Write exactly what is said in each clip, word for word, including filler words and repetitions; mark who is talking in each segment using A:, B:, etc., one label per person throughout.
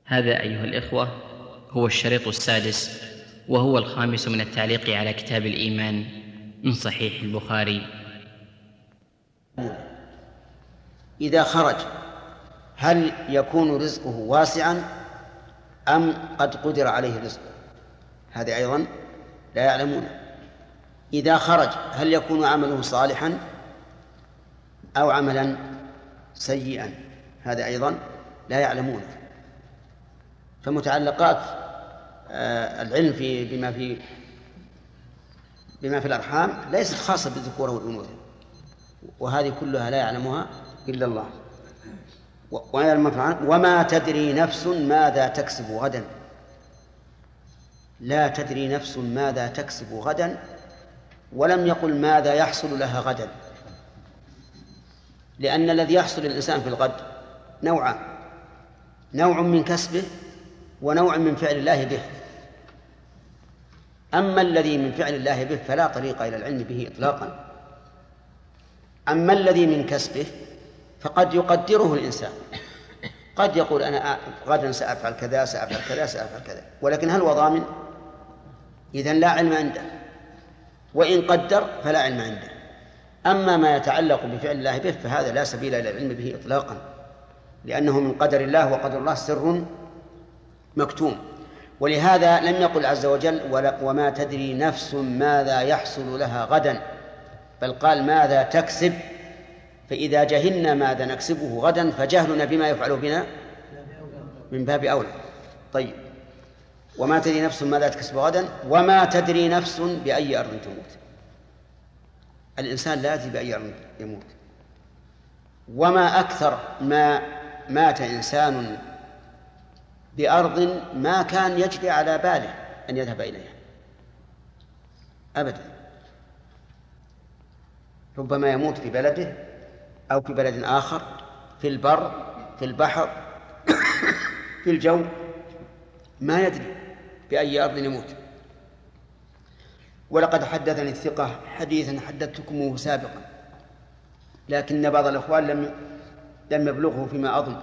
A: هذا أيها الإخوة هو الشريط السادس وهو الخامس من التعليق على كتاب الإيمان من صحيح البخاري.
B: إذا خرج هل يكون رزقه واسعا أم قد قدر عليه رزقه؟ هذا أيضا لا يعلمون. إذا خرج هل يكون عمله صالحا أو عملا سيئا؟ هذا أيضا لا يعلمون. فمتعلقات العلم في بما في بما في الأرحام ليست خاصة بالذكور والأنوثة، وهذه كلها لا يعلمها إلا الله. وما تدري نفس ماذا تكسب غدا، لا تدري نفس ماذا تكسب غدا، ولم يقل ماذا يحصل لها غدا، لأن الذي يحصل للإنسان في الغد نوعان: نوع من كسبه ونوع من فعل الله به. أما الذي من فعل الله به فلا طريق إلى العلم به إطلاقا. أما الذي من كسبه فقد يقدره الإنسان، قد يقول أنا غدا سأفعل كذا سأفعل كذا سأفعل كذا، ولكن هل هو ضامن؟ إذن لا علم عنده، وإن قدر فلا علم عنده. أما ما يتعلق بفعل الله به فهذا لا سبيل إلى العلم به إطلاقا، لأنه من قدر الله، وقدر الله سر مكتوم. ولهذا لم يقل عز وجل وما تدري نفس ماذا يحصل لها غدا، بل قال ماذا تكسب. فإذا جهلنا ماذا نكسبه غدا فجهلنا بما يفعله بنا من باب أولى. طيب، وما تدري نفس ماذا تكسب غدا، وما تدري نفس بأي أرض تموت. الإنسان لا يدري بأي أرض يموت. وما أكثر ما مات إنسان بأرض ما كان يجري على باله أن يذهب إليها أبدا. ربما يموت في بلده أو في بلد آخر، في البر، في البحر، في الجو، ما يدري بأي أرض يموت. ولقد حدثني الثقة حديثا حدثتكمه سابقا، لكن بعض الأخوان لم لم يبلغه فيما أظن.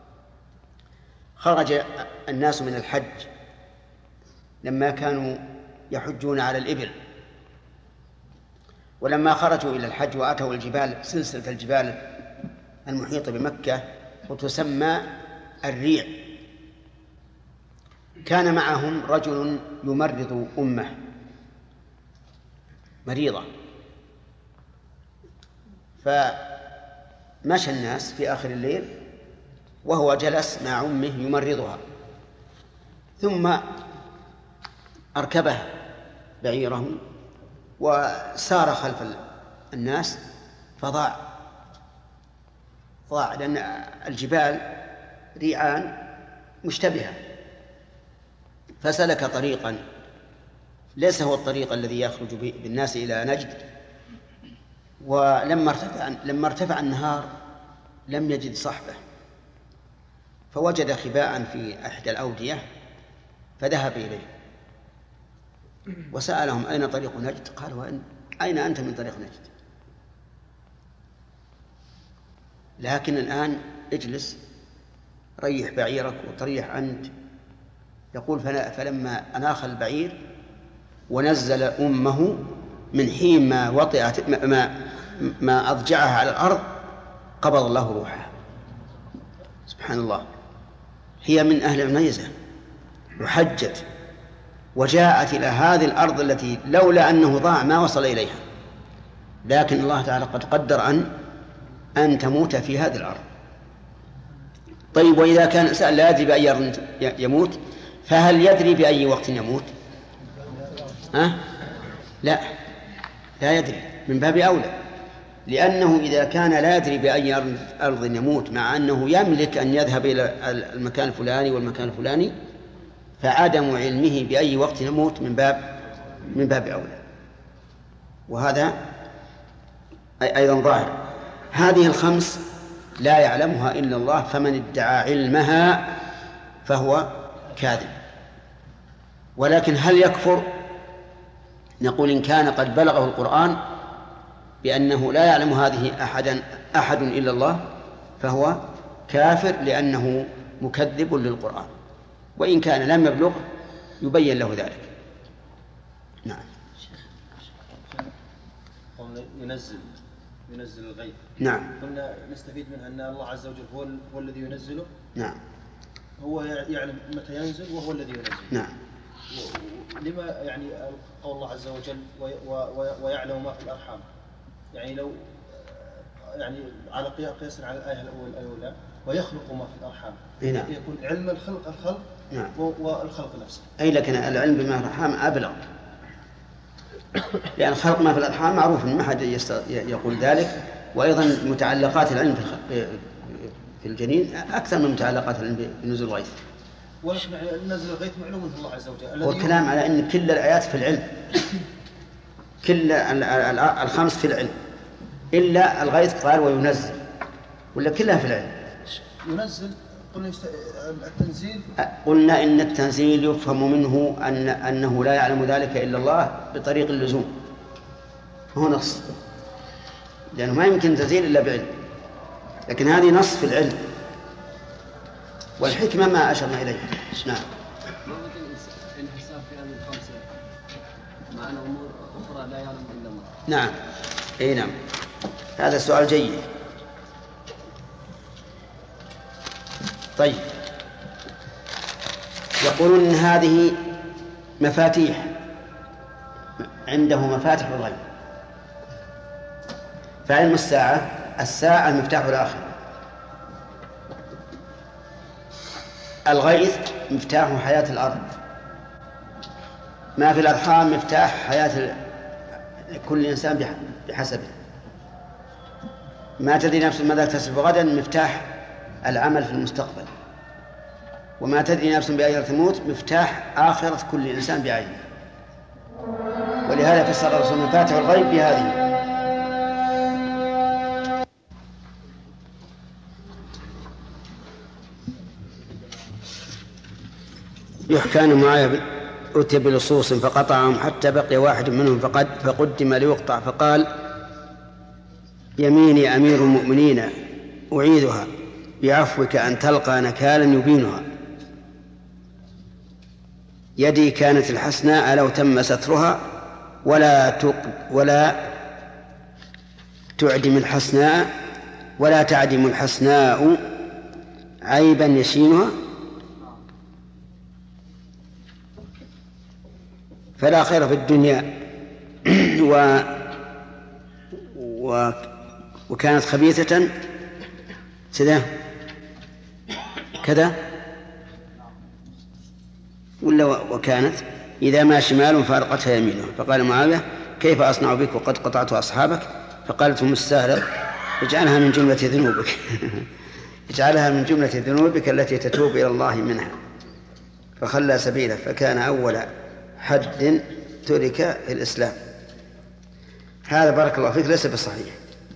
B: خرج الناس من الحج لما كانوا يحجون على الإبل، ولما خرجوا إلى الحج وأتوا الجبال، سلسلة الجبال المحيطة بمكة وتسمى الريع، كان معهم رجل يمرض أمه مريضة، فمشى الناس في آخر الليل وهو جلس مع أمه يمرضها، ثم أركبه بعيره وسار خلف الناس فضاع ضاع لأن الجبال ريعان مشتبهة، فسلك طريقا ليس هو الطريق الذي يخرج بالناس إلى نجد. ولما ارتفع لما ارتفع النهار لم يجد صحبه، فوجد خباء في أحد الأودية فذهب إليه وسألهم أين طريق نجد؟ قالوا أين أنت من طريق نجد؟ لكن الآن اجلس ريح بعيرك وتريح أنت. يقول فلما أناخ البعير ونزل أمه من حين ما وطئت ما, ما أضجعها على الأرض قبض الله روحها. سبحان الله، هي من أهل العنيزة وحجت وجاءت إلى هذه الأرض التي لولا أنه ضاع ما وصل إليها، لكن الله تعالى قد قدر أن أن تموت في هذه الأرض. طيب، وإذا كان الإنسان لا يدري بأي أرض يموت فهل يدري بأي وقت يموت؟ أه؟ لا لا يدري، من باب أولى، لأنه إذا كان لا يدري بأي أرض يموت مع أنه يملك أن يذهب إلى المكان الفلاني والمكان الفلاني، فعدم علمه بأي وقت يموت من باب من باب أولى. وهذا أيضا ظاهر. هذه الخمس لا يعلمها إلا الله، فمن ادعى علمها فهو كاذب. ولكن هل يكفر؟ نقول إن كان قد بلغه القرآن بأنه لا يعلم هذه أحدا أحد إلا الله فهو كافر، لأنه مكذب للقرآن. وإن كان لم يبلغ يبين له ذلك. نعم.
C: ينزل ينزل الغيث.
B: نعم.
C: قلنا نستفيد منها أن الله عز وجل هو, هو الذي ينزله.
B: نعم.
C: هو يعلم متى ينزل وهو الذي ينزل.
B: نعم.
C: لما يعني قول الله عز وجل ويعلم ما في الأرحام، يعني لو يعني على قياس على الآية الأولى ويخلق ما في الأرحام.
B: نعم.
C: يكون علم الخلق الخلق. نعم. والخلق نفسه.
B: أي لكن العلم بما في الأرحام أبلغ، لأن خلق ما في الأرحام معروف ما حد يقول ذلك، وأيضا متعلقات العلم في الجنين أكثر من متعلقات العلم بنزول الغيث.
C: ولكن نزل الغيث معلوم من الله عز وجل.
B: والكلام على أن كل الآيات في العلم، كل الخمس في العلم إلا الغيث قال وينزل، ولا كلها في العلم؟
C: ينزل. قلنا التنزيل،
B: قلنا إن التنزيل يفهم منه أن أنه لا يعلم ذلك إلا الله بطريق اللزوم، هو نص، لأنه ما يمكن تنزيل إلا بعلم، لكن هذه نص في العلم، والحكمة ما أشرنا إليه. نعم.
D: ما ممكن الانحساب في هذه الخمسة مع أن أمور أخرى لا يعلم إلا الله؟
B: نعم. أي نعم، هذا سؤال جيد. طيب، يقولون إن هذه مفاتيح، عنده مفاتيح الغيب، فعلم الساعة الساعة المفتاح الآخر، الغيث مفتاح حياة الأرض، ما في الأرحام مفتاح حياة كل إنسان بحسبه، ما تدري نفس ماذا تكسب غدا مفتاح العمل في المستقبل، وما تدري نفس بأي تموت مفتاح آخرة كل إنسان بعينه. ولهذا فسر الرسول مفاتيح الغيب بهذه. يحكى أن معاوية أتي بلصوص فقطعهم حتى بقي واحد منهم فقد فقدم ليقطع، فقال: يميني أمير المؤمنين أعيدها بعفوك أن تلقى نكالا يبينها، يدي كانت الحسناء لو تم سترها ولا تق ولا تعدم الحسناء ولا تعدم الحسناء عيبا يشينها، فلا خير في الدنيا و... و... وكانت خبيثة كذا كذا ولا وكانت إذا ما شمال فارقتها يمينه. فقال معاوية: كيف أصنع بك وقد قطعت أصحابك؟ فقالت هم السهرة: اجعلها من جملة ذنوبك اجعلها من جملة ذنوبك التي تتوب إلى الله منها. فخلى سبيله، فكان أول حد ترك في الإسلام. هذا بارك الله فيك ليس بصحيح،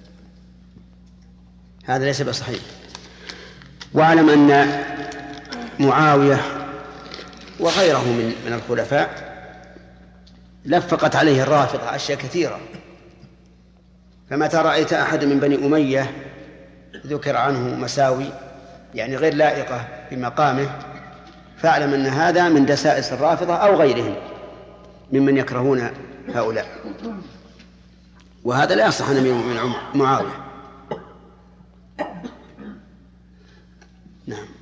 B: هذا ليس بصحيح. واعلم أن معاوية وغيره من من الخلفاء لفقت عليه الرافضة أشياء كثيرة، فمتى رأيت أحد من بني أمية ذكر عنه مساوي يعني غير لائقة بمقامه فاعلم أن هذا من دسائس الرافضة أو غيرهم ممن يكرهون هؤلاء، وهذا لا يصح أن من معاوية. نعم.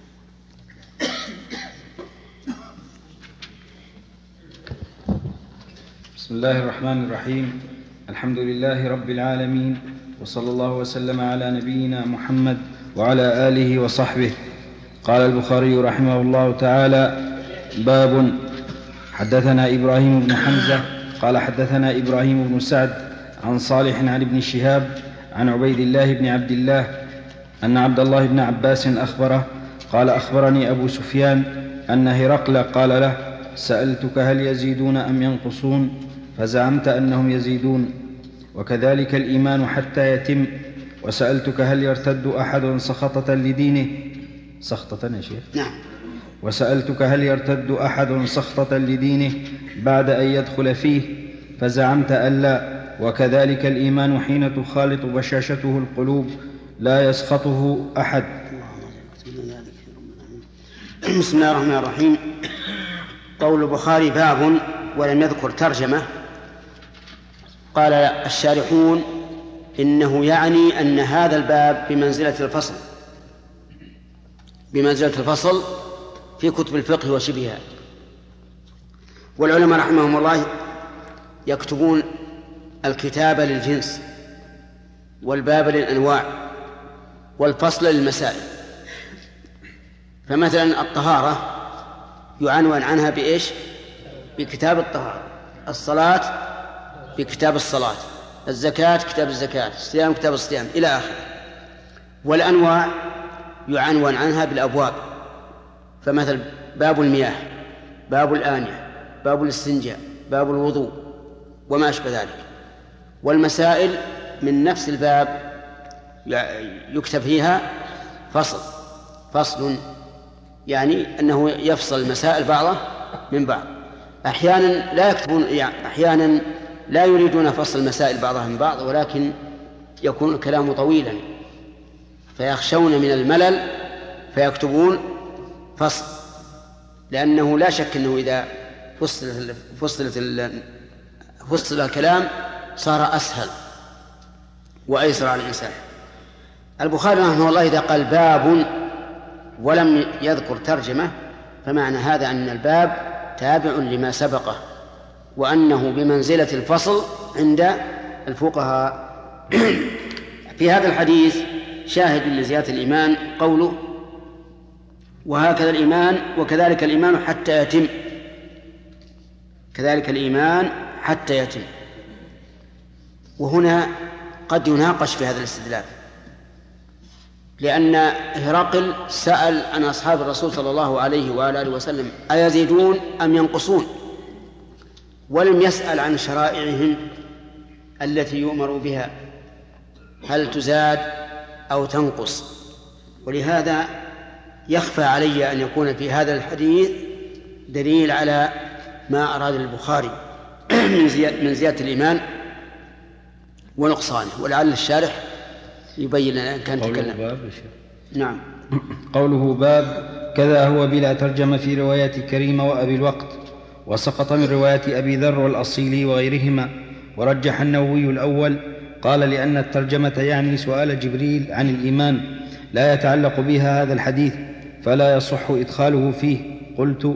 E: بسم الله الرحمن الرحيم. الحمد لله رب العالمين، وصلى الله وسلم على نبينا محمد وعلى آله وصحبه. قال البخاري رحمه الله تعالى: باب. حدثنا إبراهيم بن حمزة قال حدثنا إبراهيم بن سعد عن صالح عن ابن شهاب عن عبيد الله بن عبد الله أن عبد الله بن عباس أخبره قال: أخبرني أبو سفيان أن هرقل قال له: سألتك هل يزيدون أم ينقصون؟ فزعمت أنهم يزيدون، وكذلك الإيمان حتى يتم. وسألتك هل يرتد أحد سخطة لدينه سخطة يا شيخ؟
B: نعم.
E: وسألتك هل يرتد أحد سخطة لدينه بعد أن يدخل فيه؟ فزعمت أن لا. وكذلك الإيمان حين تخالط بشاشته القلوب لا يسخطه أحد.
B: بسم الله الرحمن الرحيم. قول البخاري باب ولم يذكر ترجمة. قال الشارحون إنه يعني أن هذا الباب بمنزلة الفصل بمنزلة الفصل في كتب الفقه وشبهها. والعلماء رحمهم الله يكتبون الكتاب للجنس والباب للأنواع والفصل للمسائل. فمثلا الطهارة يعنون عنها بإيش؟ بكتاب الطهارة، الصلاة بكتاب الصلاة، الزكاة كتاب الزكاة، الصيام كتاب الصيام إلى آخره. والأنواع يعنون عنها بالأبواب، فمثل باب المياه، باب الآنية، باب الاستنجاء، باب الوضوء وما أشبه ذلك. والمسائل من نفس الباب يكتب فيها فصل فصل يعني أنه يفصل المسائل بعضها من بعض. أحيانا لا يكتبون يعني أحيانا لا يريدون فصل المسائل بعضها من بعض، ولكن يكون الكلام طويلا فيخشون من الملل فيكتبون فصل، لأنه لا شك أنه إذا فصل فصل فصل الكلام صار أسهل وأيسر على الإنسان. البخاري رحمه الله إذا قال باب ولم يذكر ترجمة فمعنى هذا أن الباب تابع لما سبقه، وأنه بمنزلة الفصل عند الفقهاء. في هذا الحديث شاهد لزيادة الإيمان قوله وهكذا الإيمان وكذلك الإيمان حتى يتم، كذلك الإيمان حتى يتم. وهنا قد يناقش في هذا الاستدلال، لأن هرقل سأل عن أصحاب الرسول صلى الله عليه وآله وسلم أيزيدون أم ينقصون، ولم يسأل عن شرائعهم التي يؤمر بها هل تزاد أو تنقص. ولهذا يخفى علي أن يكون في هذا الحديث دليل على ما أراد البخاري من زيادة الإيمان ونقصانه، ولعل الشارح يبين لنا أن كان تكلم. نعم.
E: قوله باب كذا هو بلا ترجمة في رواية كريمة وأبي الوقت، وسقط من رواية أبي ذر والأصيلي وغيرهما، ورجح النووي الأول. قال لأن الترجمة يعني سؤال جبريل عن الإيمان لا يتعلق بها هذا الحديث، فلا يصح إدخاله فيه. قلت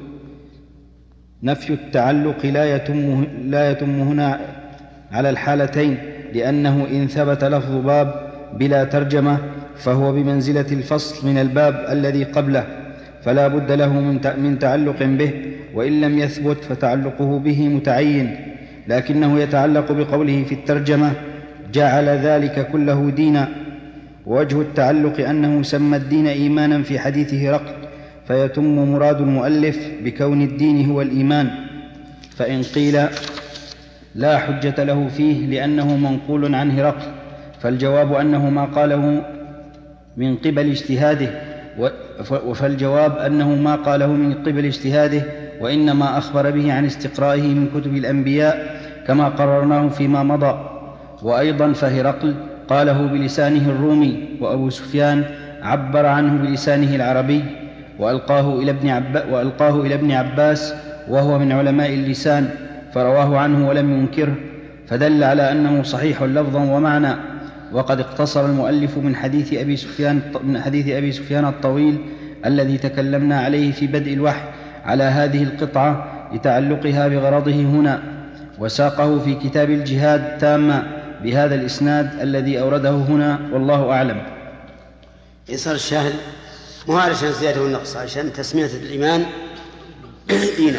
E: نفي التعلق لا يتم, لا يتم هنا على الحالتين، لأنه إن ثبت لفظ باب بلا ترجمة فهو بمنزلة الفصل من الباب الذي قبله، فلا بد له من تعلق به، وإن لم يثبت فتعلقه به متعين. لكنه يتعلق بقوله في الترجمة جعل ذلك كله دينا، ووجه التعلق أنه سمى الدين إيمانا في حديث هرقل، فيتم مراد المؤلف بكون الدين هو الإيمان. فإن قيل لا حجة له فيه لأنه منقول عن هرقل، فالجواب أنه ما قاله من قبل اجتهاده، وفالجواب أنه ما قاله من قبل اجتهاده وإنما أخبر به عن استقرائه من كتب الأنبياء كما قررناه فيما مضى. وأيضا فهرقل قاله بلسانه الرومي، وأبو سفيان عبر عنه بلسانه العربي، وألقاه إلى ابن, عب... وألقاه إلى ابن عباس وهو من علماء اللسان فرواه عنه ولم ينكره، فدل على أنه صحيح لفظا ومعنى. وقد اقتصر المؤلف من حديث أبي سفيان من حديث أبي سفيان الطويل الذي تكلمنا عليه في بدء الوحي على هذه القطعة لتعلقها بغرضه هنا، وساقه في كتاب الجهاد تاما بهذا الإسناد الذي أورده هنا، والله أعلم.
B: يصير الشاهد مو علشان زيادة والنقص، علشان تسمية الإيمان دينا.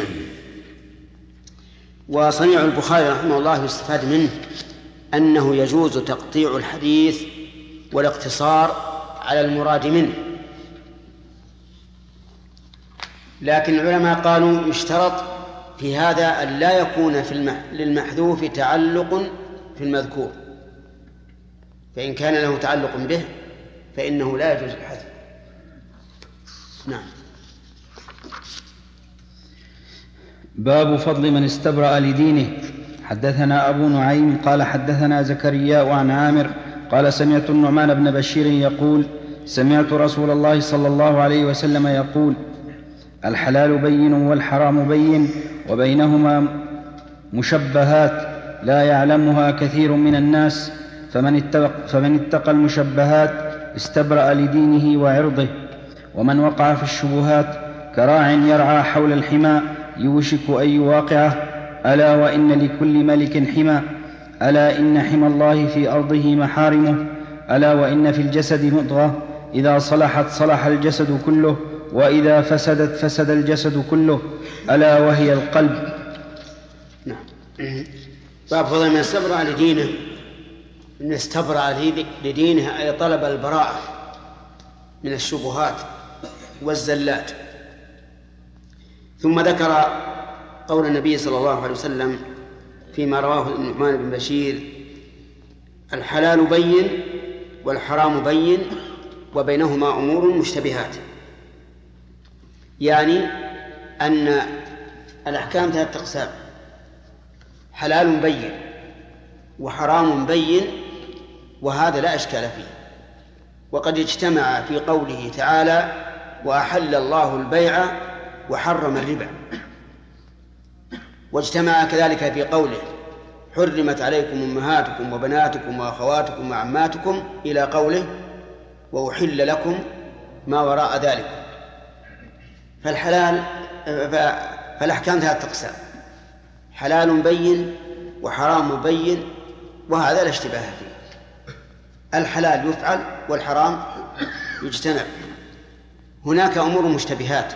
B: وصنيع البخاري رحمه الله يستفاد منه أنه يجوز تقطيع الحديث والاقتصار على المراد منه، لكن العلماء قالوا يشترط في هذا أن لا يكون في المح... للمحذوف تعلق في المذكور، فإن كان له تعلق به فإنه لا يجوز الحذف. نعم.
E: باب فضل من استبرأ لدينه. حدثنا أبو نعيم قال حدثنا زكريا عن عامر قال سمعت النعمان بن بشير يقول سمعت رسول الله صلى الله عليه وسلم يقول الحلال بين والحرام بين وبينهما مشبهات لا يعلمها كثير من الناس، فمن اتقى, فمن اتقى المشبهات استبرأ لدينه وعرضه. ومن وقع في الشبهات كراع يرعى حول الحمى يوشك أن يواقعه. ألا وإن لكل ملك حمى، ألا إن حمى الله في أرضه محارمه. ألا وإن في الجسد مضغة إذا صلحت صلح الجسد كله، وإذا فسدت فسد الجسد كله، ألا وهي القلب.
B: نعم. باب فضل من استبرأ لدينه. من استبرأ لدينه أي طلب البراءة من الشبهات والزلات. ثم ذكر قول النبي صلى الله عليه وسلم فيما رواه النعمان بن بشير: الحلال بين والحرام بين وبينهما أمور مشتبهات. يعني أن الأحكام ثلاثة أقسام: حلال بين وحرام بين، وهذا لا إشكال فيه. وقد اجتمع في قوله تعالى: وأحل الله البيع وحرم الربا، واجتمع كذلك في قوله: حرمت عليكم أمهاتكم وبناتكم وأخواتكم وعماتكم، إلى قوله: وأحل لكم ما وراء ذلك. فالحلال فالأحكام ثلاثة أقسام: حلال بين وحرام بين، وهذا لا اشتباه فيه. الحلال يفعل والحرام يجتنب. هناك أمور مشتبهات،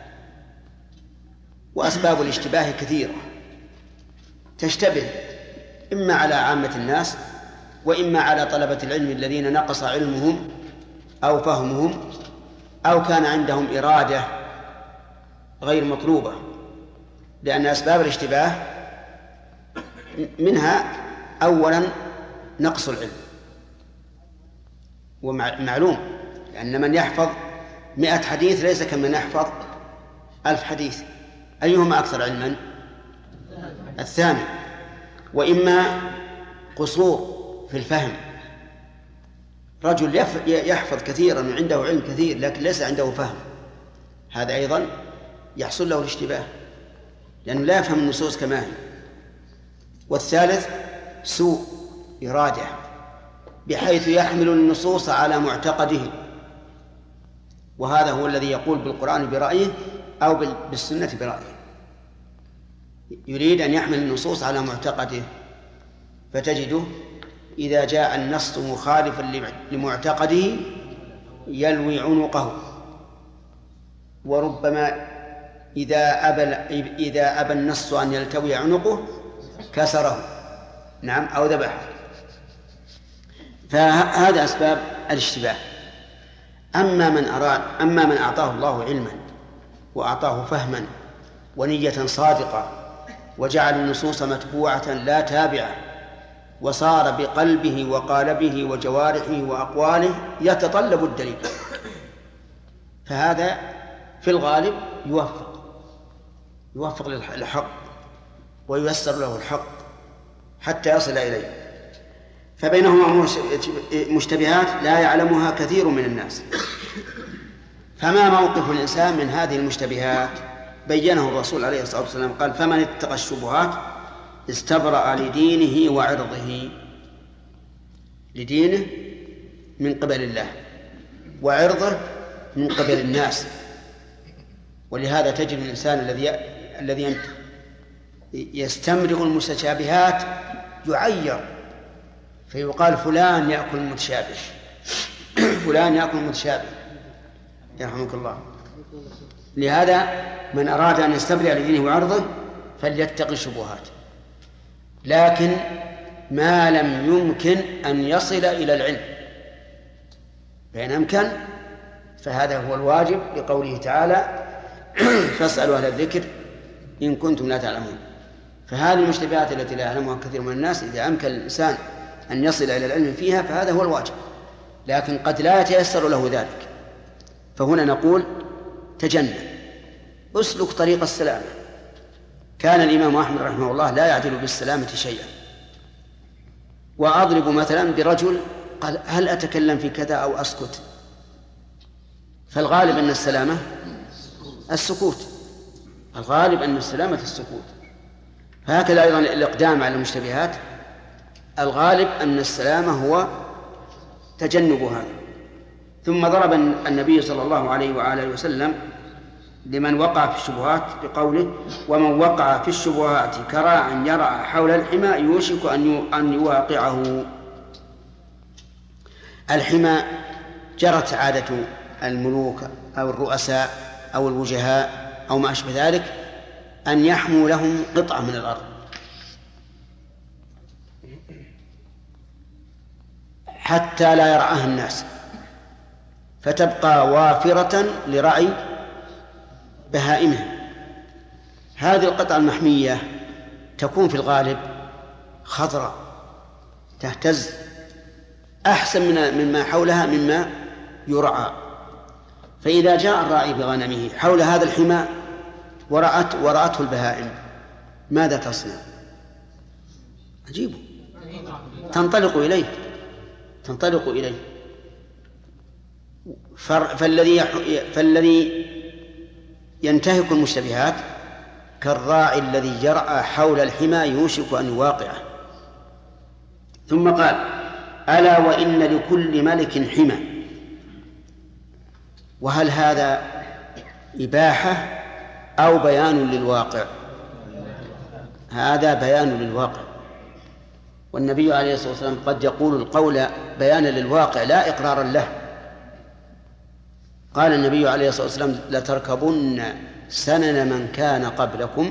B: وأسباب الاشتباه كثيرة، تشتبه إما على عامة الناس وإما على طلبة العلم الذين نقص علمهم أو فهمهم أو كان عندهم إرادة غير مطلوبة. لأن أسباب الاشتباه منها أولا نقص العلم، ومعلوم لأن من يحفظ مئة حديث ليس كمن يحفظ ألف حديث. أيهما أكثر علما؟ الثاني. وإما قصور في الفهم، رجل يحفظ كثيرا وعنده علم كثير لكن ليس عنده فهم، هذا أيضا يحصل له الاشتباه لأنه لا يفهم النصوص كما هي. والثالث سوء إرادة، بحيث يحمل النصوص على معتقده، وهذا هو الذي يقول بالقرآن برأيه أو بالسنة برأيه، يريد أن يحمل النصوص على معتقده، فتجده إذا جاء النص مخالفا لمعتقده يلوي عنقه، وربما إذا أبى إذا أبى النص أن يلتوي عنقه كسره، نعم، أو ذبحه. فهذا أسباب الاشتباه. أما من أراد أما من أعطاه الله علما وأعطاه فهما ونية صادقة وجعل النصوص متبوعة لا تابعة، وصار بقلبه وقالبه وجوارحه وأقواله يتطلب الدليل، فهذا في الغالب يوفق يوفق للحق وييسر له الحق حتى يصل إليه. فبينهما مشتبهات لا يعلمها كثير من الناس. فما موقف الإنسان من هذه المشتبهات؟ بينه الرسول عليه الصلاة والسلام، قال: فمن اتقى الشبهات استبرأ لدينه وعرضه. لدينه من قبل الله، وعرضه من قبل الناس. ولهذا تجد الإنسان الذي الذي يستمرغ المتشابهات يعير، فيقال فلان يأكل متشابه فلان يأكل متشابه يرحمك الله. لهذا من أراد أن يستبرئ لدينه وعرضه فليتقي الشبهات، لكن ما لم يمكن أن يصل إلى العلم. فإن أمكن فهذا هو الواجب، لقوله تعالى: فاسألوا أهل الذكر إن كنتم لا تعلمون. فهذه المشتبهات التي لا يعلمها كثير من الناس إذا أمكن الإنسان أن يصل إلى العلم فيها فهذا هو الواجب، لكن قد لا يتيسر له ذلك. فهنا نقول: تجنب، اسلك طريق السلامة. كان الإمام أحمد رحمه الله لا يعدل بالسلامة شيئا. وأضرب مثلا برجل قال: هل أتكلم في كذا أو أسكت؟ فالغالب أن السلامة السكوت، الغالب أن السلامة السكوت. فهكذا أيضا الإقدام على المشتبهات الغالب أن السلامة هو تجنب هذا. ثم ضرب النبي صلى الله عليه وآله وسلم لمن وقع في الشبهات بقوله: ومن وقع في الشبهات كراع يرعى حول الحمى يوشك أن يواقعه. الحمى جرت عادة الملوك أو الرؤساء أو الوجهاء أو ما أشبه ذلك أن يحموا لهم قطعة من الأرض حتى لا يرعاها الناس، فتبقى وافرة لرعي بهائمها. هذه القطعة المحمية تكون في الغالب خضراء تهتز أحسن من مما حولها مما يرعى. فإذا جاء الراعي بغنمه حول هذا الحمى ورأت ورأته البهائم ماذا تصنع؟ عجيب، تنطلق إليه تنطلق إليه فالذي فالذي ينتهك المشتبهات كالراعي الذي يرعى حول الحمى يوشك أن يواقعه. ثم قال: ألا وإن لكل ملك حمى. وهل هذا إباحة أو بيان للواقع؟ هذا بيان للواقع، والنبي عليه الصلاة والسلام قد يقول القول بيانا للواقع لا إقرارا له. قال النبي عليه الصلاة والسلام: لتركبن سنن من كان قبلكم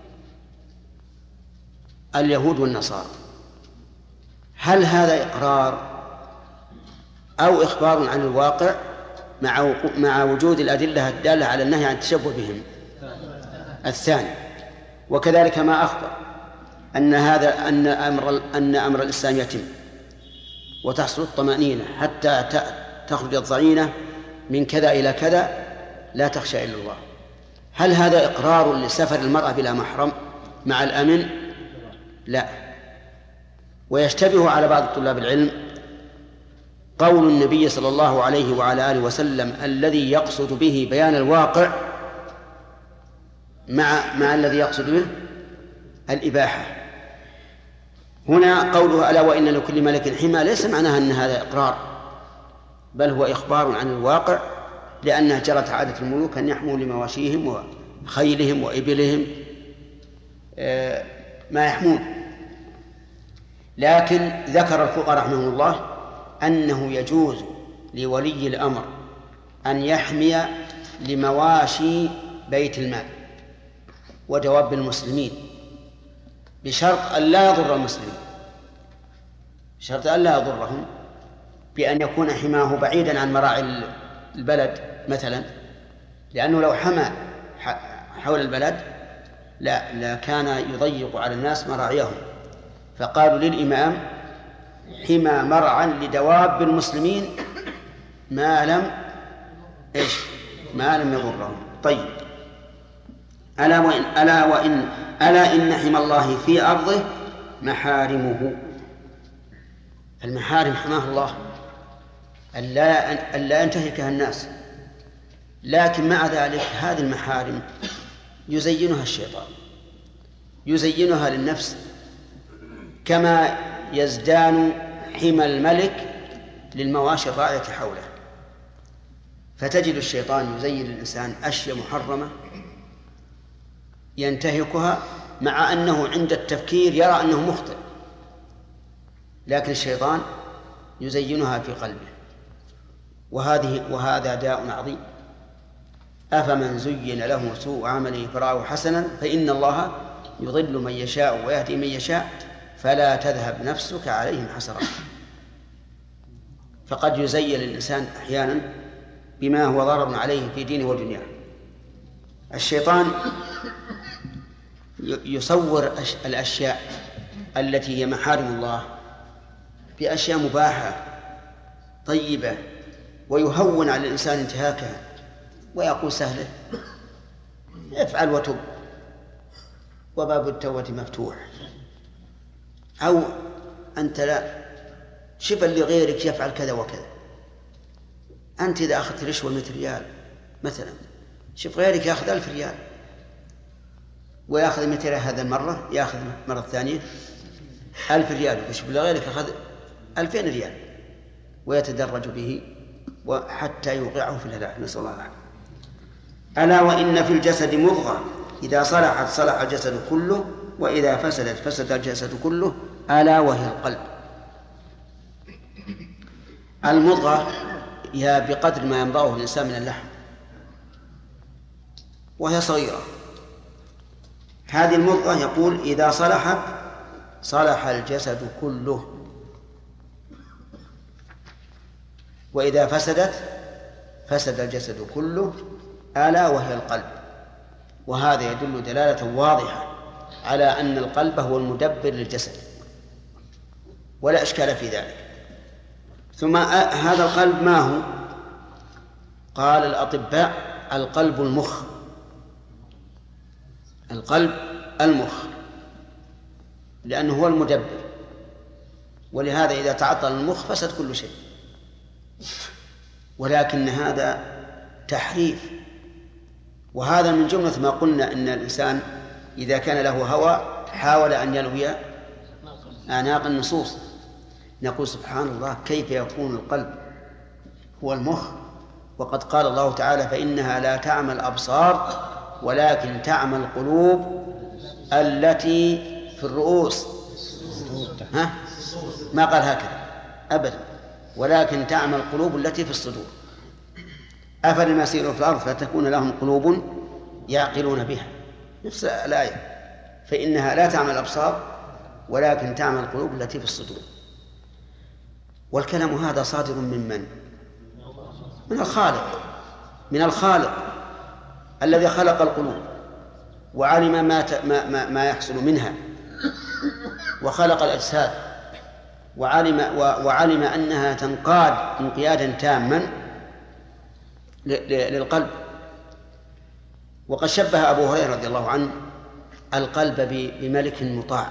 B: اليهود والنصارى. هل هذا إقرار أو إخبار عن الواقع مع مع وجود الأدلة الدالة على النهي عن التشبه بهم؟ الثاني. وكذلك ما أخبر أن هذا أن أمر أن أمر الإسلام يتم وتحصل الطمأنينة حتى تخرج الضعينة من كذا إلى كذا لا تخشى إلا الله. هل هذا إقرار لسفر المرأة بلا محرم مع الأمن؟ لا. ويشتبه على بعض طلاب العلم قول النبي صلى الله عليه وعلى آله وسلم الذي يقصد به بيان الواقع مع مع الذي يقصد به الإباحة. هنا قوله: ألا وإن لكل ملك حمى ليس معناها أن هذا إقرار، بل هو إخبار عن الواقع، لأنها جرت عادة الملوك أن يحموا لمواشيهم وخيلهم وإبلهم ما يحمون. لكن ذكر الفقهاء رحمهم الله أنه يجوز لولي الأمر أن يحمي لمواشي بيت المال ودواب المسلمين بشرط أن لا يضر المسلمين، بشرط أن لا يضرهم، بأن يكون حماه بعيدا عن مراعي البلد مثلا، لأنه لو حمى حول البلد لا, لا كان يضيق على الناس مراعيهم. فقالوا للإمام: حمى مرعا لدواب المسلمين ما لم إيش ما لم يضرهم. طيب. ألا وإن ألا وإن ألا إن حمى الله في أرضه محارمه. المحارم حماه الله ألا ألا ينتهكها الناس، لكن مع ذلك هذه المحارم يزينها الشيطان، يزينها للنفس، كما يزدان حمى الملك للمواشي الراعية حوله. فتجد الشيطان يزين الإنسان أشياء محرمة ينتهكها مع أنه عند التفكير يرى أنه مخطئ، لكن الشيطان يزينها في قلبه. وهذه وهذا داء عظيم. أفمن زين له سوء عمله فرآه حسنا فإن الله يضل من يشاء ويهدي من يشاء فلا تذهب نفسك عليهم حسرات. فقد يزين الإنسان أحيانا بما هو ضرر عليه في دينه ودنياه. الشيطان يصور الأشياء التي هي محارم الله بأشياء مباحة طيبة، ويهون على الإنسان انتهاكها ويقول سهلة، افعل وتب وباب التوبة مفتوح. أو أنت لا شفا لغيرك يفعل كذا وكذا، أنت إذا أخذت رشوة مئة ريال مثلا شوف غيرك يأخذ ألف ريال ويأخذ مئتين هذا المرة، يأخذ مرة ثانية ألف ريال، وشوف غيرك أخذ ألفين ريال ويتدرج به وحتى يوقعه في الهلاك، نسأل الله العافية. ألا وإن في الجسد مضغة إذا صلحت صلح الجسد كله وإذا فسدت فسد الجسد كله، ألا وهي القلب. المضغة هي بقدر ما يمضغه الإنسان من اللحم وهي صغيرة. هذه المضغة يقول إذا صلحت صلح الجسد كله وإذا فسدت فسد الجسد كله، ألا وهي القلب. وهذا يدل دلالة واضحة على أن القلب هو المدبر للجسد ولا إشكال في ذلك. ثم هذا القلب ما هو؟ قال الأطباء القلب المخ، القلب المخ، لأنه هو المدبر، ولهذا إذا تعطل المخ فسد كل شيء. ولكن هذا تحريف، وهذا من جملة ما قلنا إن الإنسان إذا كان له هوى حاول أن يلوي أعناق النصوص. نقول سبحان الله، كيف يكون القلب هو المخ وقد قال الله تعالى فإنها لا تعمى الأبصار ولكن تعمى القلوب التي في الرؤوس. ها؟ ما قال هكذا أبدا، ولكن تعمى القلوب التي في الصدور. أفلم يسيروا في الأرض فتكون لهم قلوب يعقلون بها، نفس الآية، فإنها لا تعمى الأبصار ولكن تعمى القلوب التي في الصدور. والكلام هذا صادر من من؟ من الخالق، من الخالق الذي خلق القلوب وعلم ما ما ما يحصل منها، وخلق الأجساد وعلم وعلم أنها تنقاد انقيادا تاما للقلب. وقد شبه أبو هريرة رضي الله عنه القلب بملك مطاع،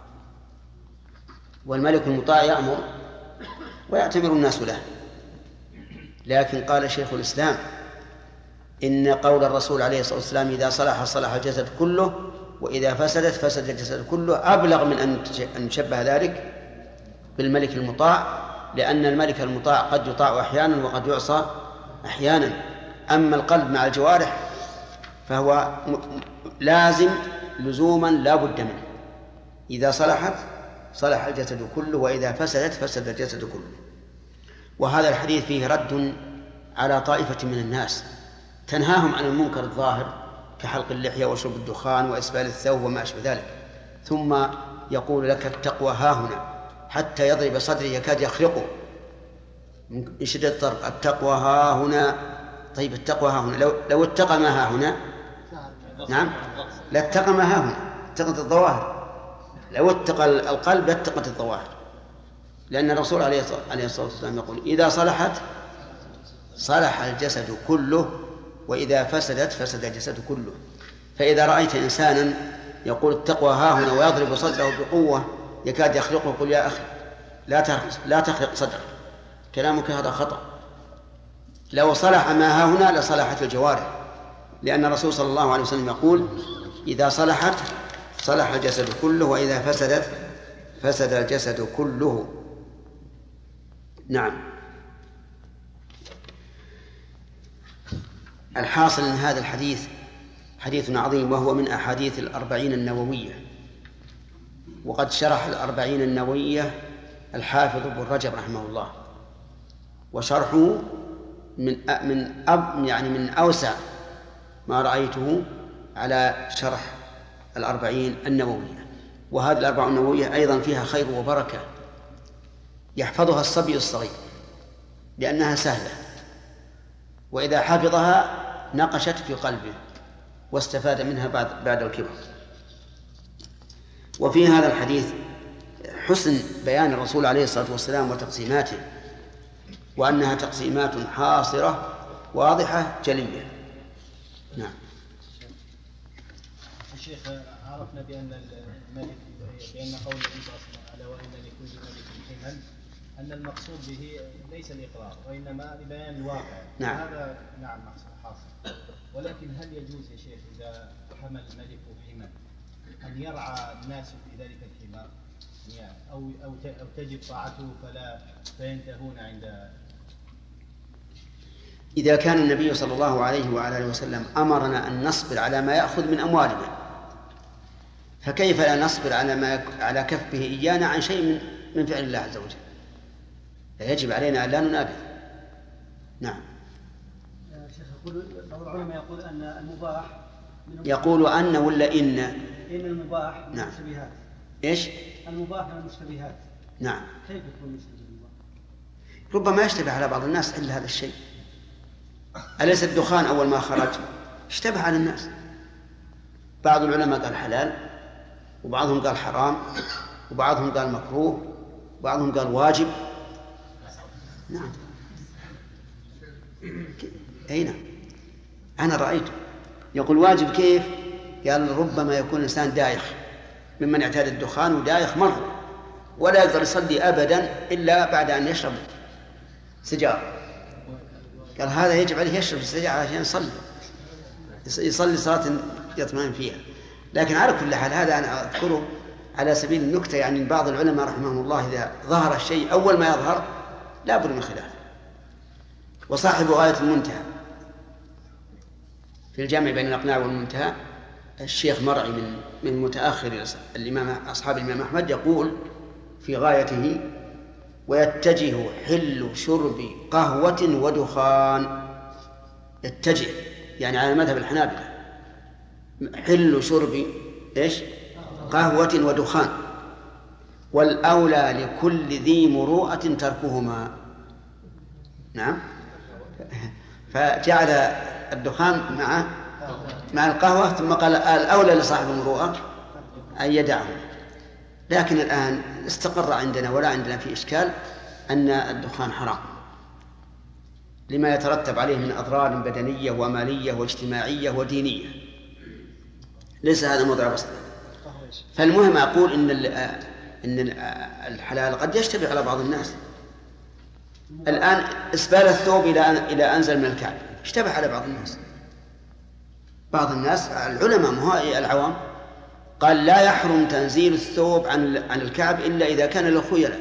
B: والملك المطاع يأمر ويعتبر الناس له. لكن قال شيخ الإسلام إن قول الرسول عليه الصلاة والسلام إذا صلح صلح الجسد كله وإذا فسدت فسد الجسد كله أبلغ من أن نشبه ذلك بالملك المطاع، لأن الملك المطاع قد يطاع أحيانا وقد يعصى أحيانا. أما القلب مع الجوارح فهو لازم لزوما لا بد منه، إذا صلحت صلح الجسد كله وإذا فسدت فسد الجسد كله. وهذا الحديث فيه رد على طائفة من الناس تنهاهم عن المنكر الظاهر كحلق اللحية وشرب الدخان وإسبال الثوب وما أشبه ذلك، ثم يقول لك التقوى ها هنا حتى يضرب صدره يكاد يخرقه من شدة الضرب. التقوى ها هنا. طيب التقوى ها هنا، لو, لو اتقى ما ها هنا، نعم لاتقى ما ها هنا، اتقت الظواهر. لو اتقى القلب لاتقت الظواهر، لأن الرسول عليه الصلاة والسلام يقول إذا صلحت صلح الجسد كله وإذا فسدت فسد الجسد كله. فإذا رأيت إنسانا يقول التقوى ها هنا ويضرب صدره بقوة يكاد يخرقه، قل يا أخي لا لا تخرق صدرك، كلامك هذا خطأ. لو صلح ما ها هنا لصلحت الجوارح، لأن الرسول صلى الله عليه وسلم يقول إذا صلحت صلح الجسد كله وإذا فسدت فسد الجسد كله. نعم. الحاصل أن هذا الحديث حديث عظيم، وهو من أحاديث الأربعين النووية. وقد شرح الأربعين النووية الحافظ ابن رجب رحمه الله، وشرحه من من أب يعني من أوسع ما رأيته على شرح الأربعين النووية. وهذه الأربعين النووية أيضا فيها خير وبركة يحفظها الصبي الصغير لأنها سهلة، وإذا حفظها نقشت في قلبه واستفاد منها بعد بعد الكبر. وفي هذا الحديث حسن بيان الرسول عليه الصلاة والسلام وتقسيماته، وأنها تقسيمات حاصرة واضحة جلية. نعم.
C: الشيخ عرفنا بأن الملك بأن قول النبي صلى الله عليه وسلم على وإن لكل ملك حما أن المقصود به ليس الإقرار وإنما لبيان الواقع.
B: نعم.
C: هذا نعم مقصود حاصل. ولكن هل يجوز يا شيخ إذا حمل الملك حمى أن يرعى الناس في ذلك الحمار يعني أو أو أو تجب طاعته فلا فينتهون عند؟
B: إذا كان النبي صلى الله عليه وعلى آله وسلم أمرنا أن نصبر على ما يأخذ من أموالنا، فكيف لا نصبر على ما على كفه إيانا عن شيء من من فعل الله عز وجل؟ يجب علينا أن لا ننابذ. نعم.
F: شيخ يقول بعض العلماء يقول أن المباح
B: يقول أن ولا إن؟
F: إن المباح من
B: نعم.
F: المشتبهات.
B: إيش؟
F: المباح من المشتبهات.
B: نعم.
F: كيف يكون مشتبه المباح؟
B: ربما يشتبه على بعض الناس إلا هذا الشيء. أليس الدخان أول ما خرج اشتبه على الناس؟ بعض العلماء قال حلال، وبعضهم قال حرام، وبعضهم قال مكروه، وبعضهم قال واجب. نعم. أين أنا رأيت يقول واجب كيف؟ قال ربما يكون الإنسان دايخ ممن اعتاد الدخان ودايخ مرة ولا يقدر يصلي أبدا إلا بعد أن يشرب سجارة. قال هذا يجب عليه يشرب السجارة عشان يصلي يصلي صلاة يطمئن فيها. لكن على كل حال هذا أنا أذكره على سبيل النكتة، يعني بعض العلماء رحمهم الله إذا ظهر الشيء أول ما يظهر لا بد من خلاف. وصاحب غاية المنتهى في الجامع بين الأقناع والمنتهى الشيخ مرعي من من متأخر الإمام أصحاب الإمام أحمد يقول في غايته: ويتجه حل شرب قهوة ودخان. يتجه يعني على مذهب الحنابلة حل شرب إيش؟ قهوة ودخان، والأولى لكل ذي مروءة تركهما. نعم. فجعل الدخان مع مع القهوة، ثم قال الأولى لصاحب المروءة أن يدعه. لكن الآن استقر عندنا ولا عندنا في إشكال أن الدخان حرام لما يترتب عليه من أضرار بدنية ومالية واجتماعية ودينية، ليس هذا موضوع بسيط. فالمهم أقول إن إن الحلال قد يشتبه على بعض الناس. الآن إسبال الثوب إلى إلى أنزل من الكعب اشتبه على بعض الناس. بعض الناس العلماء مهائي العوام قال لا يحرم تنزيل الثوب عن عن الكعب إلا إذا كان للخيلاء،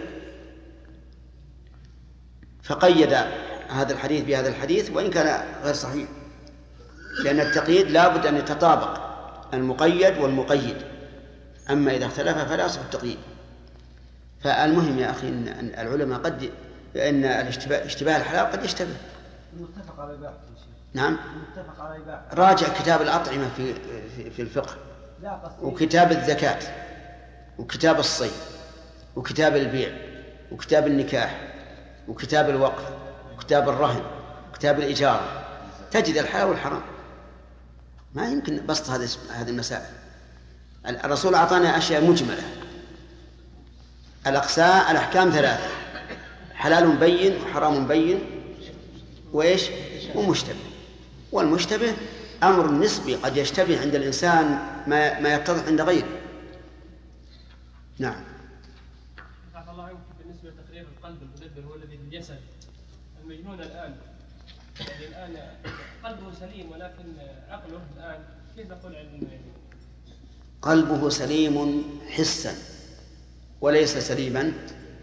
B: فقيد هذا الحديث بهذا الحديث وإن كان غير صحيح، لأن التقييد لا بد أن يتطابق المقيد والمقيد، أما إذا اختلف فلا يصح التقييد. فالمهم يا أخي أن العلماء قد أن الاشتباه اشتباه الحلال قد يشتبه.
F: المتفق على إباحة.
B: نعم.
F: المتفق على إباحة. راجع
B: كتاب الأطعمة في في, في الفقه،
F: لا
B: وكتاب الزكاة، وكتاب الصيد، وكتاب البيع، وكتاب النكاح، وكتاب الوقف، وكتاب الرهن، وكتاب الإجارة، تجد الحلال والحرام. ما يمكن بسط هذه هذه المسائل. الرسول أعطانا أشياء مجملة. الأقسام الأحكام ثلاثة: حلال بين، وحرام بين، وإيش؟ ومشتبه. والمشتبه أمر نسبي قد يشتبه عند الإنسان ما ما يتضح عند غيره. نعم.
G: رحمه الله عنك بالنسبة لتقرير القلب المدبر هو الذي في الجسد. المجنون الآن الذي الآن قلبه سليم ولكن عقله الآن كيف نقول علمه؟
B: قلبه سليم حسا وليس سليما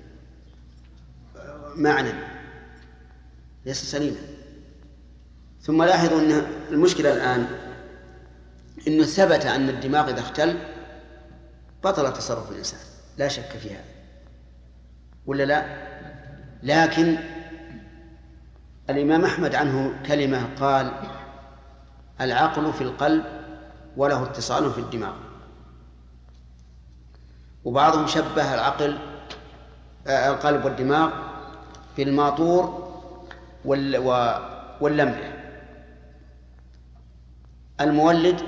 B: معنى، ليس سليما. ثم لاحظوا أن المشكلة الآن أنه ثبت أن الدماغ إذا اختل بطل تصرف الإنسان، لا شك في هذا ولا لا؟ لكن الإمام أحمد عنه كلمة قال: العقل في القلب وله اتصال في الدماغ. وبعضهم شبه العقل القلب والدماغ بالماطور واللمبة. المولد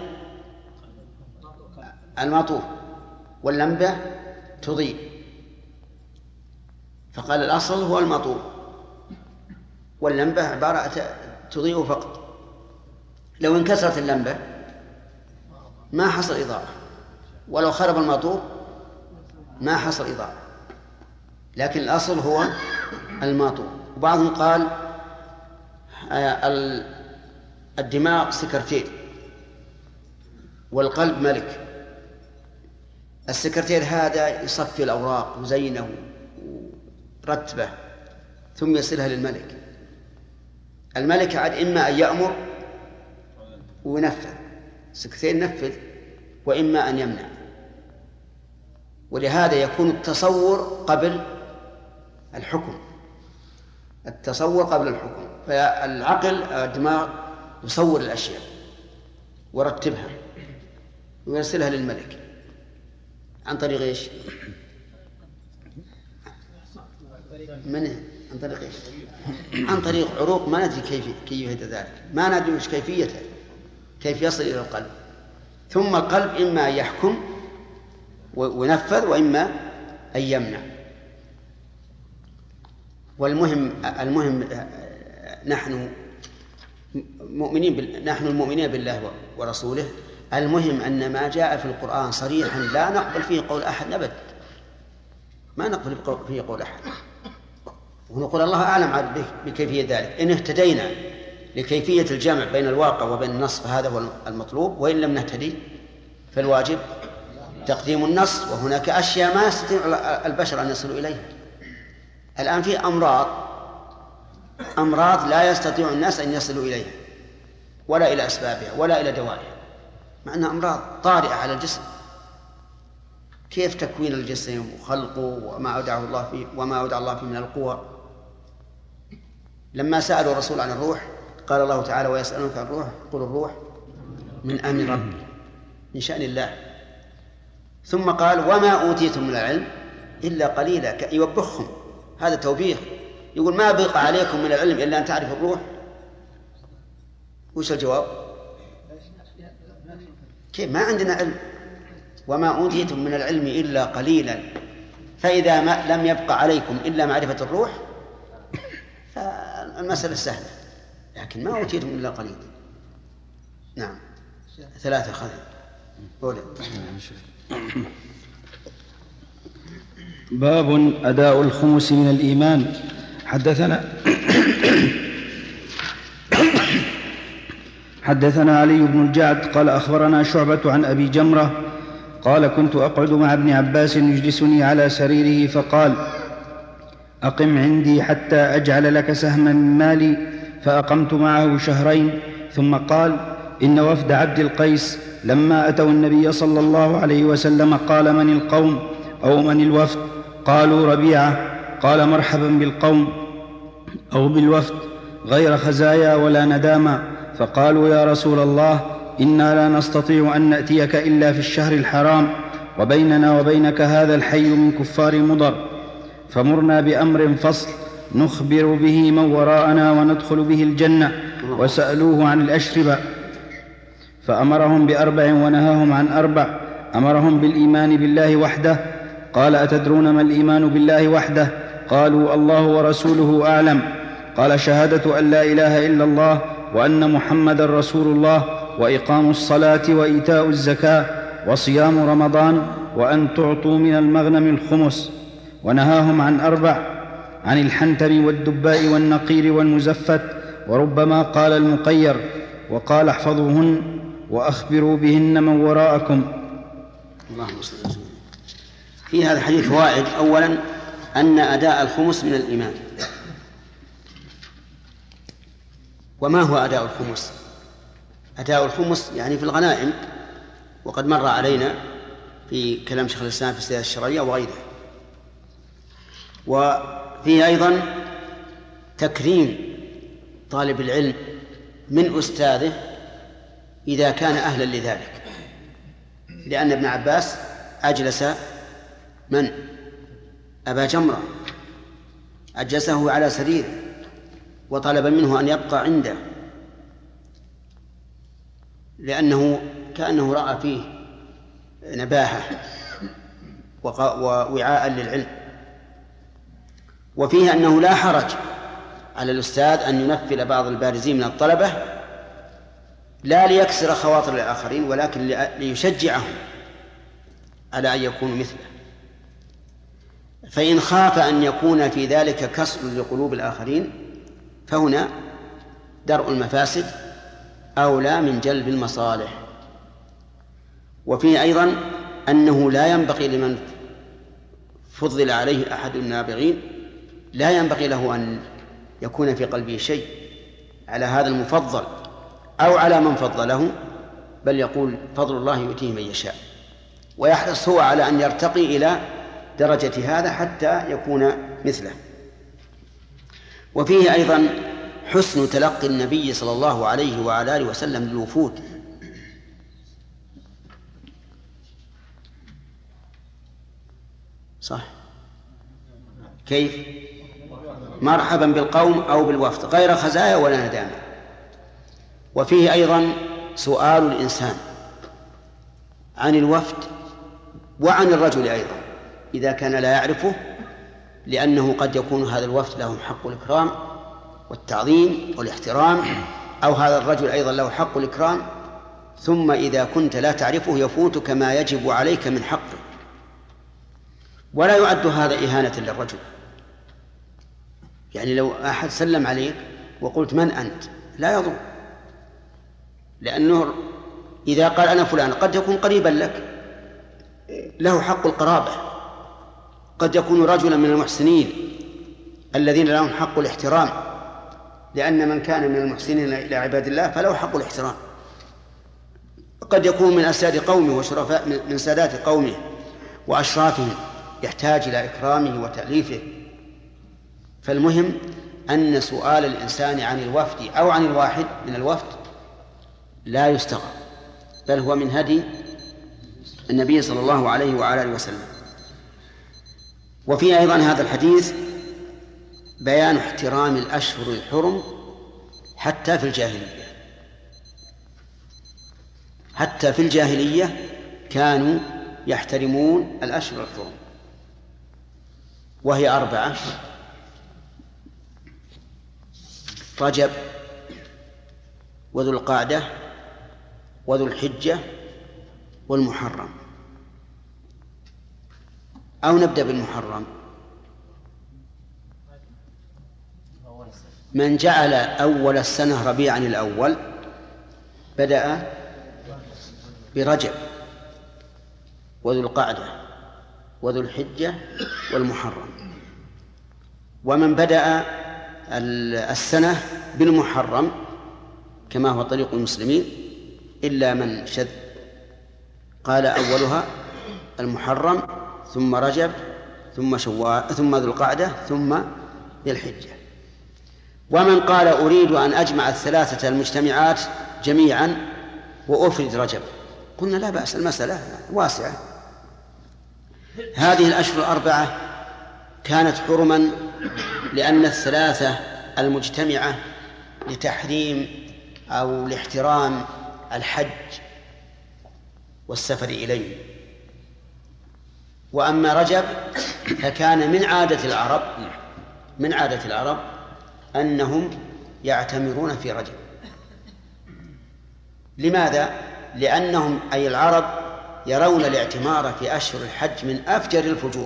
B: الماطور واللمبة تضيء، فقال الأصل هو الماطور واللمبة عبارة تضيء فقط. لو انكسرت اللمبة ما حصل إضاءة، ولو خرب الماطور ما حصل إضاءة، لكن الأصل هو الماطور. وبعضهم قال الدماغ سكرتير والقلب ملك. السكرتير هذا يصفي الأوراق وزينه ورتبه ثم يصلها للملك. الملك عاد إما أن يأمر وينفذ، السكرتير ينفذ، وإما أن يمنع. ولهذا يكون التصور قبل الحكم، التصور قبل الحكم. فالعقل الدماغ يصور الأشياء ورتبها ويرسلها للملك عن طريق إيش؟ من عن طريق إيش؟ عن طريق عروق ما ندري كيف كيف ذلك، ما ندري وش كيفيته، كيف يصل إلى القلب. ثم القلب إما أن يحكم وينفذ وإما أن يمنع. والمهم المهم نحن مؤمنين بال... نحن المؤمنين بالله ورسوله، المهم أن ما جاء في القرآن صريحا لا نقبل فيه قول أحد أبدا، ما نقبل فيه قول أحد، ونقول الله أعلم بكيفية ذلك. إن اهتدينا لكيفية الجمع بين الواقع وبين النص فهذا هو المطلوب، وإن لم نهتدي فالواجب تقديم النص. وهناك أشياء ما يستطيع البشر أن يصلوا إليها. الآن في أمراض أمراض لا يستطيع الناس أن يصلوا إليها ولا إلى أسبابها ولا إلى دوائها، مع أنها أمراض طارئة على الجسم. كيف تكوين الجسم وخلقه وما أودعه الله فيه وما أودع الله فيه من القوى؟ لما سألوا الرسول عن الروح قال الله تعالى: ويسألونك عن الروح قل الروح من أمر ربي، من شأن الله. ثم قال: وما أوتيتم من العلم إلا قليلا، يوبخهم، هذا توبيخ. يقول: ما بقى عليكم من العلم إلا أن تعرفوا الروح. وش الجواب؟ كيف ما عندنا علم؟ وما أوتيتم من العلم إلا قليلا. فإذا ما لم يبقى عليكم إلا معرفة الروح فالمسألة سهلة، لكن ما أوتيتم إلا قليلا. نعم. ثلاثة خذ أولى.
E: باب أداء الخمس من الإيمان. حدثنا حدثنا علي بن الجعد قال أخبرنا شعبة عن أبي جمرة قال: كنت أقعد مع ابن عباس يجلسني على سريره فقال: أقم عندي حتى أجعل لك سهما من مالي، فأقمت معه شهرين. ثم قال: إن وفد عبد القيس لما أتوا النبي صلى الله عليه وسلم قال: من القوم أو من الوفد؟ قالوا: ربيعة. قال: مرحبا بالقوم أو بالوفد، غير خزايا ولا ندامة. فقالوا: يا رسول الله، إنا لا نستطيع أن نأتيك إلا في الشهر الحرام، وبيننا وبينك هذا الحي من كفار مضر، فمرنا بأمر فصل نخبر به من وراءنا وندخل به الجنة. وسألوه عن الأشربة فأمرهم بأربع ونهاهم عن أربع. أمرهم بالإيمان بالله وحده. قال: أتدرون ما الإيمان بالله وحده؟ قالوا: الله ورسوله أعلم. قال: شهادة أن لا إله إلا الله وأن محمد رسول الله، وإقام الصلاة وإيتاء الزكاة وصيام رمضان، وأن تعطوا من المغنم الخمس. ونهاهم عن أربع: عن الحنتم والدباء والنقير والمزفت، وربما قال المقير. وقال: احفظوهن وأخبروا بهن من وراءكم.
B: اللهم صل وسلم. في هذا الحديث فوائد. أولا أن أداء الخمس من الإيمان. وما هو أداء الخمس؟ أداء الخمس يعني في الغنائم، وقد مر علينا في كلام شيخ الإسلام في السياسة الشرعية وغيره. وفيه أيضا تكريم طالب العلم من أستاذه إذا كان أهلا لذلك، لأن ابن عباس أجلس من؟ أبا جمرة، أجلسه على سرير وطلب منه أن يبقى عنده، لأنه كأنه رأى فيه نباهة ووعاء للعلم. وفيه أنه لا حرج على الأستاذ أن ينفل بعض البارزين من الطلبة، لا ليكسر خواطر الآخرين ولكن ليشجعهم على أن يكونوا مثله. فإن خاف أن يكون في ذلك كسر لقلوب الآخرين فهنا درء المفاسد أولى من جلب المصالح. وفيه أيضا أنه لا ينبغي لمن فضل عليه أحد النابغين لا ينبغي له أن يكون في قلبه شيء على هذا المفضل أو على من فضله، بل يقول فضل الله يؤتيه من يشاء، ويحرص هو على أن يرتقي إلى درجة هذا حتى يكون مثله. وفيه أيضا حسن تلقي النبي صلى الله عليه وعلى آله وسلم للوفود. صح؟ كيف؟ مرحبا بالقوم أو بالوفد غير خزايا ولا ندامة. وفيه أيضا سؤال الإنسان عن الوفد وعن الرجل أيضا إذا كان لا يعرفه، لأنه قد يكون هذا الوفد له حق الإكرام والتعظيم والاحترام، أو هذا الرجل أيضا له حق الإكرام، ثم إذا كنت لا تعرفه يفوتك ما يجب عليك من حقه، ولا يعد هذا إهانة للرجل. يعني لو أحد سلم عليك وقلت من أنت لا يضر، لأنه إذا قال أنا فلان قد يكون قريبا لك له حق القرابة، قد يكون رجلا من المحسنين الذين لهم حق الاحترام، لأن من كان من المحسنين إلى عباد الله فله حق الاحترام. قد يكون من أساد قومه وشرفاء من سادات قومه وأشرافهم يحتاج إلى إكرامه وتأليفه. فالمهم أن سؤال الإنسان عن الوفد أو عن الواحد من الوفد لا يستغرب، بل هو من هدي النبي صلى الله عليه وعلى آله وسلم. وفي أيضا هذا الحديث بيان احترام الأشهر الحرم حتى في الجاهلية. حتى في الجاهلية كانوا يحترمون الأشهر الحرم، وهي أربعة: رجب وذو القعدة وذو الحجة والمحرم. أو نبدأ بالمحرم. من جعل أول السنة ربيعا الأول بدأ برجب وذو القعدة وذو الحجة والمحرم. ومن بدأ السنة بالمحرم كما هو طريق المسلمين إلا من شذ قال أولها المحرم ثم رجب ثم شوال ثم ذو القعدة ثم ذي الحجة. ومن قال أريد أن أجمع الثلاثة المجتمعات جميعا وأفرد رجب قلنا لا بأس، المسألة واسعة. هذه الأشهر الأربعة كانت حرما لأن الثلاثة المجتمعة لتحريم أو لاحترام الحج والسفر إليه. وأما رجب فكان من عادة العرب من عادة العرب أنهم يعتمرون في رجب. لماذا؟ لأنهم أي العرب يرون الاعتمار في أشهر الحج من أفجر الفجور،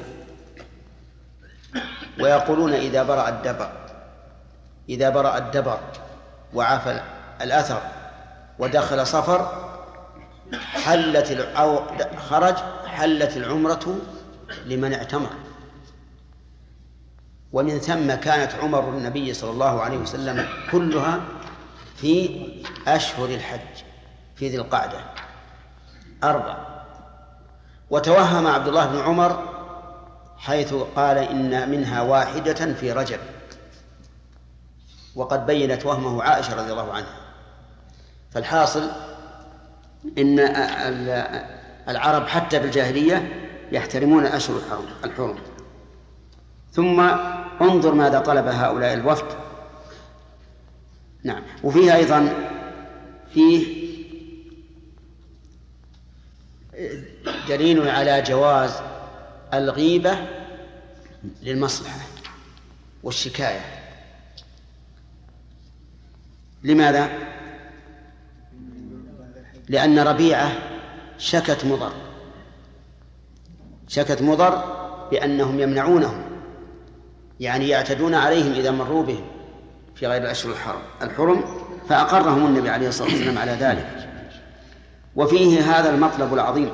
B: ويقولون إذا برأ الدبر إذا برأ الدبر وعفى الأثر ودخل صفر حلت أو خرج حلت العمرة لمن اعتمر. ومن ثم كانت عمر النبي صلى الله عليه وسلم كلها في أشهر الحج في ذي القعدة أربع. وتوهم عبد الله بن عمر حيث قال إن منها واحدة في رجب، وقد بينت وهمه عائشة رضي الله عنها. فالحاصل إن العرب حتى بالجاهلية يحترمون أشهر الحرم. ثم انظر ماذا طلب هؤلاء الوفد. نعم. وفيه أيضا فيه دليل على جواز الغيبة للمصلحة والشكاية. لماذا؟ لأن ربيعة شكت مضر شكت مضر بأنهم يمنعونهم، يعني يعتدون عليهم إذا مروا بهم في غير الأشهر الحرم الحرم فأقرهم النبي عليه الصلاة والسلام على ذلك. وفيه هذا المطلب العظيم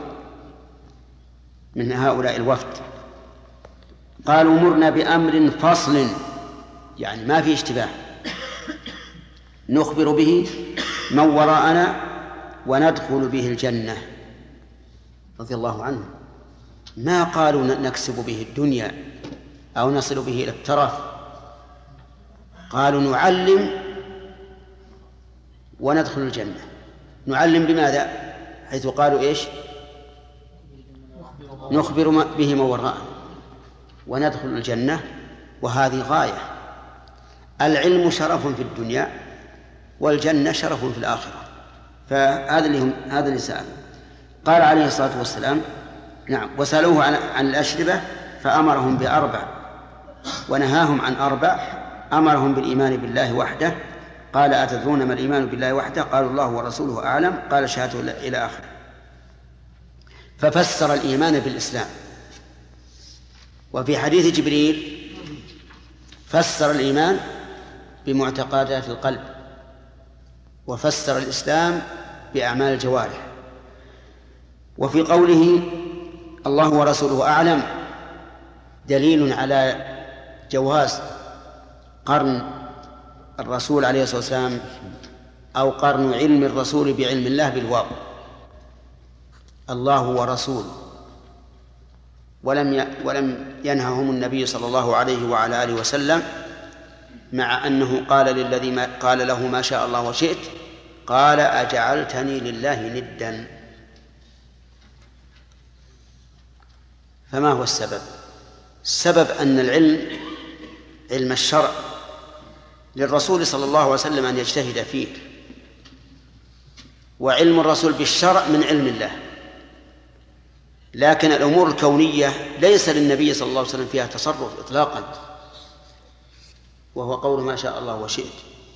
B: من هؤلاء الوفد، قالوا مرنا بأمر فصل، يعني ما في اشتباه، نخبر به من وراءنا وندخل به الجنة. رضي الله عنه، ما قالوا نكسب به الدنيا أو نصل به إلى الترف، قالوا نعلم وندخل الجنة. نعلم بماذا؟ حيث قالوا إيش؟ نخبر به من وراءنا وندخل الجنة، وهذه غاية. العلم شرف في الدنيا والجنة شرف في الآخرة، فهذا اللي هم هذا اللي سأل. قال عليه الصلاة والسلام نعم، وسألوه عن, عن الأشربة فأمرهم بأربع ونهاهم عن أربع. أمرهم بالإيمان بالله وحده، قال أتدرون ما الإيمان بالله وحده؟ قالوا الله ورسوله أعلم، قال شهادة إلى آخره. ففسر الإيمان بالإسلام. وفي حديث جبريل فسر الإيمان بمعتقدات القلب، وفسر الإسلام بأعمال الجوارح. وفي قوله الله ورسوله أعلم دليل على جواز قرن الرسول عليه الصلاة والسلام أو قرن علم الرسول بعلم الله بالواو، الله ورسوله، ولم ولم ينههم النبي صلى الله عليه وعلى آله وسلم، مع أنه قال للذي ما قال له ما شاء الله وشئت، قال أجعلتني لله ندا. فما هو السبب؟ السبب أن العلم علم الشرع للرسول صلى الله عليه وسلم أن يجتهد فيه، وعلم الرسول بالشرع من علم الله. لكن الأمور الكونية ليس للنبي صلى الله عليه وسلم فيها تصرف إطلاقا، وهو قول ما شاء الله وشئت.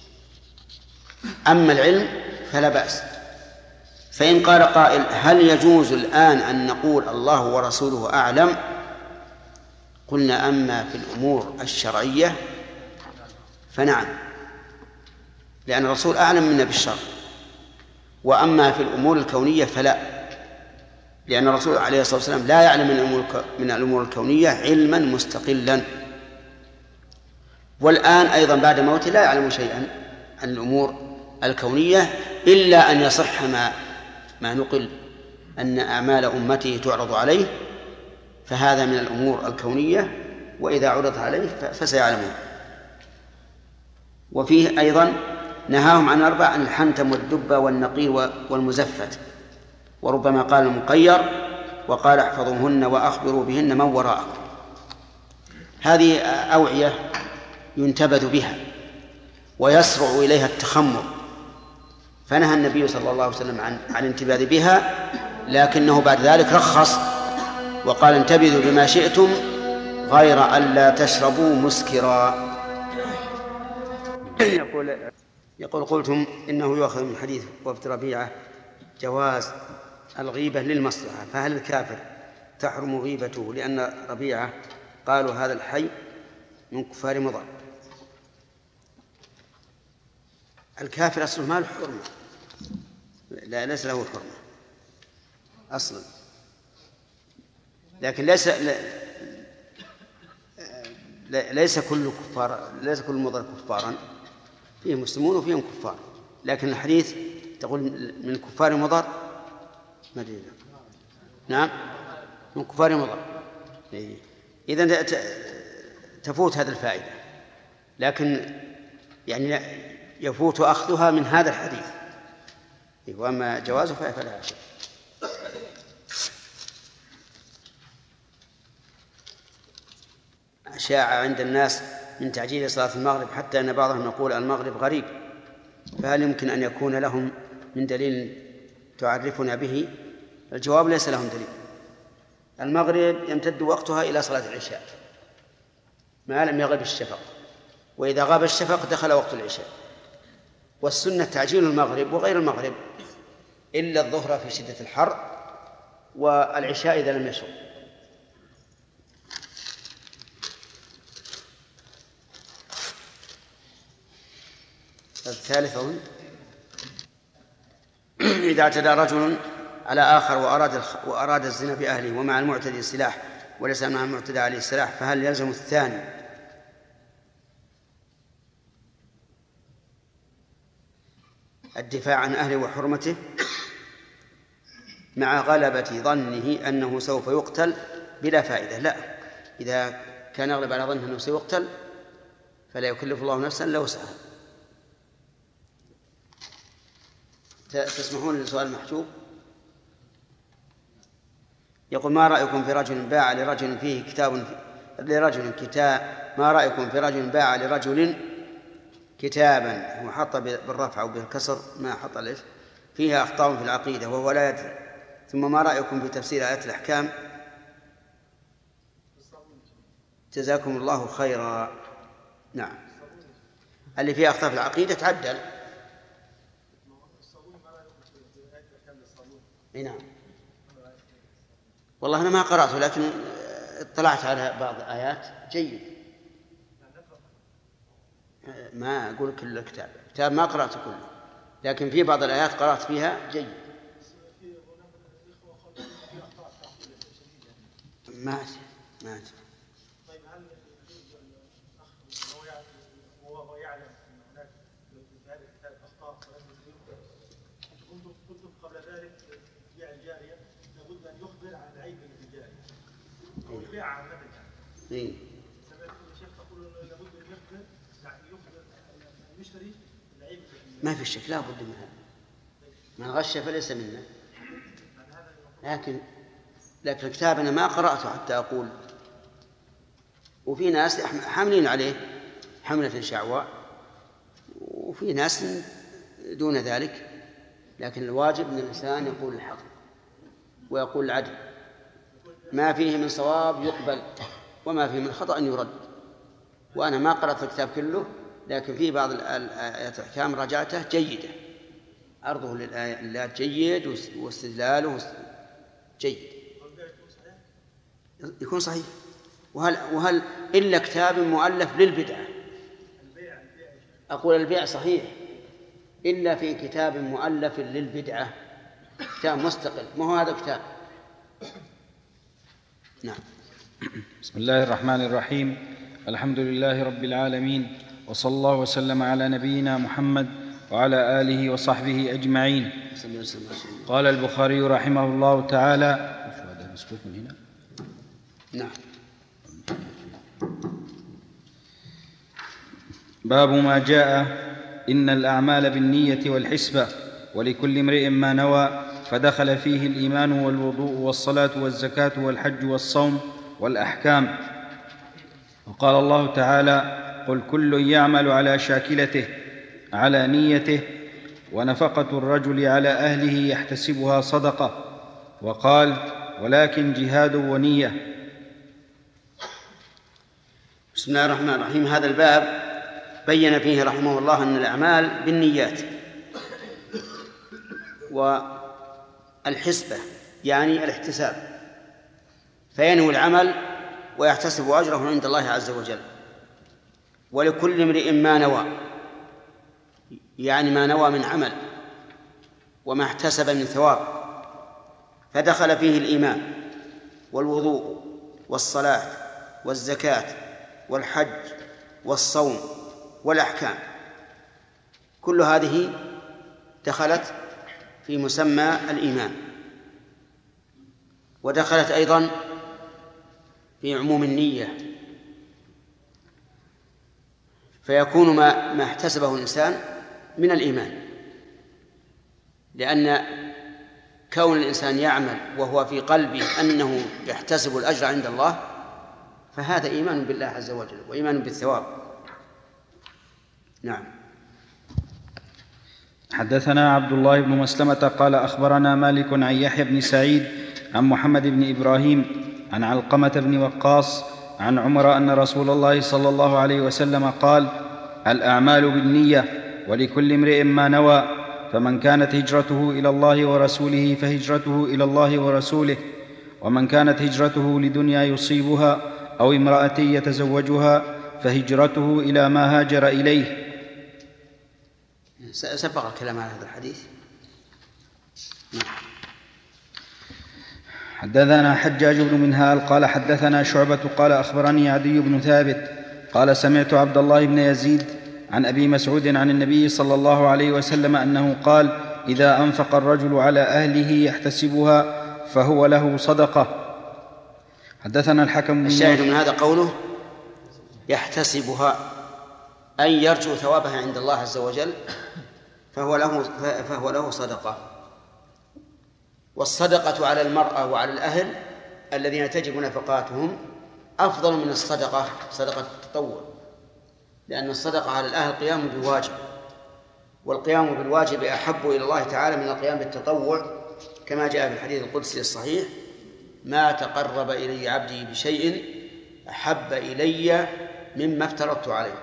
B: أما العلم فلا بأس. فإن قال قائل هل يجوز الآن أن نقول الله ورسوله أعلم؟ قلنا أما في الأمور الشرعية فنعم، لأن الرسول أعلم منا بالشرع. وأما في الأمور الكونية فلا، لأن الرسول عليه الصلاة والسلام لا يعلم من الأمور الكونية علما مستقلا، والآن أيضا بعد موته لا يعلم شيئا عن الأمور الكونية إلا أن يصح ما ما نقل أن أعمال أمته تعرض عليه، فهذا من الأمور الكونية، وإذا عرض عليه فسيعلمون. وفيه أيضا نهاهم عن أربع، عن الحنتم والدبة والنقير والمزفت، وربما قال المقير، وقال احفظوهن وأخبروا بهن من وراءكم. هذه أوعية ينتبذ بها ويسرع إليها التخمر، فنهى النبي صلى الله عليه وسلم عن عن الانتباذ بها، لكنه بعد ذلك رخص وقال انتبذوا بما شئتم غير ألا تشربوا مسكرا. يقول يقول قلتم إنه يؤخذ من حديث وفد ربيعة جواز الغيبة للمصلحة، فهل الكافر تحرم غيبته لأن ربيعة قالوا هذا الحي من كفار مضر؟ الكافر أصله ما له حرمة، لا ليس له حرمة أصلا، لكن ليس ليس كل كفار ليس كل مضر كفارا، فيه مسلمون وفيهم كفار، لكن الحديث تقول من كفار مضر مدينة. نعم من كفار مضر، إذن تفوت هذه الفائدة، لكن يعني يفوت أخذها من هذا الحديث، وأما جوازه فلا شيء. شاع عند الناس من تعجيل صلاة المغرب حتى أن بعضهم يقول المغرب غريب، فهل يمكن أن يكون لهم من دليل تعرفنا به؟ الجواب ليس لهم دليل. المغرب يمتد وقتها إلى صلاة العشاء ما لم يغب الشفق، وإذا غاب الشفق دخل وقت العشاء. والسنة تعجيل المغرب وغير المغرب إلا الظهر في شدة الحر، والعشاء إذا لم يشق. الثالث أظن إذا اعتدى رجل على آخر وأراد وأراد الزنا بأهله ومع المعتدي السلاح وليس مع المعتدى عليه السلاح، فهل يلزم الثاني الدفاع عن أهله وحرمته مع غلبة ظنه أنه سوف يقتل بلا فائدة؟ لا، إذا كان يغلب على ظنه أنه سيقتل فلا يكلف الله نفسا إلا وسعها. تسمحون لسؤال محجوب؟ يقول: ما رأيكم في رجل باع لرجل فيه كتاب لرجل كتاب ما رأيكم في رجل باع لرجل كتابا هو حط بالرفع أو بالكسر ما حط الإف فيها أخطاء في العقيدة وهو لا يدري، ثم ما رأيكم في تفسير آيات الأحكام؟ جزاكم الله خيرا. نعم، اللي فيها أخطاء في العقيدة تعدل. نعم، والله أنا ما قرأته لكن اطلعت على بعض الآيات جيد. ما أقول كل الكتاب كتاب ما قرأته كله، لكن في بعض الآيات قرأت فيها جيد. ماشي ماشي.
C: طيب هل وهو يعلم أن هناك في هذا الكتاب أخطاء كنتم كنتم قبل ذلك بيع الجارية لابد أن يخبر عن العيب الذي الجارية أو البيع عن نبي؟
B: إيه.
C: سمعت الشيخ تقول لابد أن يخبر يخبر المشتري العيب.
B: ما في شك، لا بد من هذا. من غش فليس منا. لكن لكن الكتاب أنا ما قرأته حتى أقول، وفي ناس حاملين عليه حملة شعواء وفي ناس دون ذلك، لكن الواجب أن الإنسان يقول الحق ويقول العدل، ما فيه من صواب يقبل وما فيه من خطأ يرد. وأنا ما قرأت الكتاب كله، لكن في بعض الآيات الأحكام رجعته جيدة، عرضه للآيات جيد واستدلاله جيد، يكون صحيح. وهل, وهل إلا كتاب مؤلف للبدعة؟ أقول البيع صحيح إلا في كتاب مؤلف للبدعة، كتاب مستقل، ما هو هذا كتاب. نعم.
E: بسم الله الرحمن الرحيم، الحمد لله رب العالمين، وصلى الله وسلم على نبينا محمد وعلى آله وصحبه أجمعين. قال البخاري رحمه الله تعالى:
B: نعم.
E: باب ما جاء إن الأعمال بالنية والحسبة ولكل امرئ ما نوى، فدخل فيه الإيمان والوضوء والصلاة والزكاة والحج والصوم والأحكام. وقال الله تعالى: قل كل يعمل على شاكلته على نيته، ونفقة الرجل على أهله يحتسبها صدقة. وقال: ولكن جهاد ونية.
B: بسم الله الرحمن الرحيم. هذا الباب بين فيه رحمه الله أن الأعمال بالنيات، والحسبة يعني الاحتساب، فينوي العمل ويحتسب أجره عند الله عز وجل. ولكل امرئ ما نوى، يعني ما نوى من عمل وما احتسب من ثواب، فدخل فيه الإيمان والوضوء والصلاة والزكاة والحج والصوم والأحكام، كل هذه دخلت في مسمى الإيمان، ودخلت أيضا في عموم النية، فيكون ما, ما احتسبه الإنسان من الإيمان، لأن كون الإنسان يعمل وهو في قلبه أنه يحتسب الأجر عند الله، فهذا إيمان بالله عز وجل وإيمان بالثواب. نعم.
E: حدثنا عبد الله بن مسلمة قال أخبرنا مالك عن يحيى بن سعيد عن محمد بن إبراهيم عن علقمة بن وقاص عن عمر أن رسول الله صلى الله عليه وسلم قال: الأعمال بالنية ولكل امرئ ما نوى، فمن كانت هجرته إلى الله ورسوله فهجرته إلى الله ورسوله، ومن كانت هجرته لدنيا يصيبها أو امرأة يتزوجها فهجرته إلى ما هاجر إليه.
B: سبق الكلام على هذا الحديث.
E: حدثنا حجاج بن منهال قال حدثنا شعبة قال أخبرني عدي بن ثابت قال سمعت عبد الله بن يزيد عن أبي مسعود عن النبي صلى الله عليه وسلم أنه قال: إذا أنفق الرجل على أهله يحتسبها فهو له صدقة. حدثنا الحكم.
B: الشاهد من هذا قوله يحتسبها، أي يرجو ثوابها عند الله عز وجل، فهو له, فهو له صدقة. والصدقة على المرأة وعلى الأهل الذين تجب نفقاتهم أفضل من الصدقة صدقة التطوع، لأن الصدقة على الأهل قيام بالواجب، والقيام بالواجب أحب إلى الله تعالى من القيام بالتطوع، كما جاء في الحديث القدسي الصحيح: ما تقرب إلي عبدي بشيء أحب إلي مما افترضت عليه.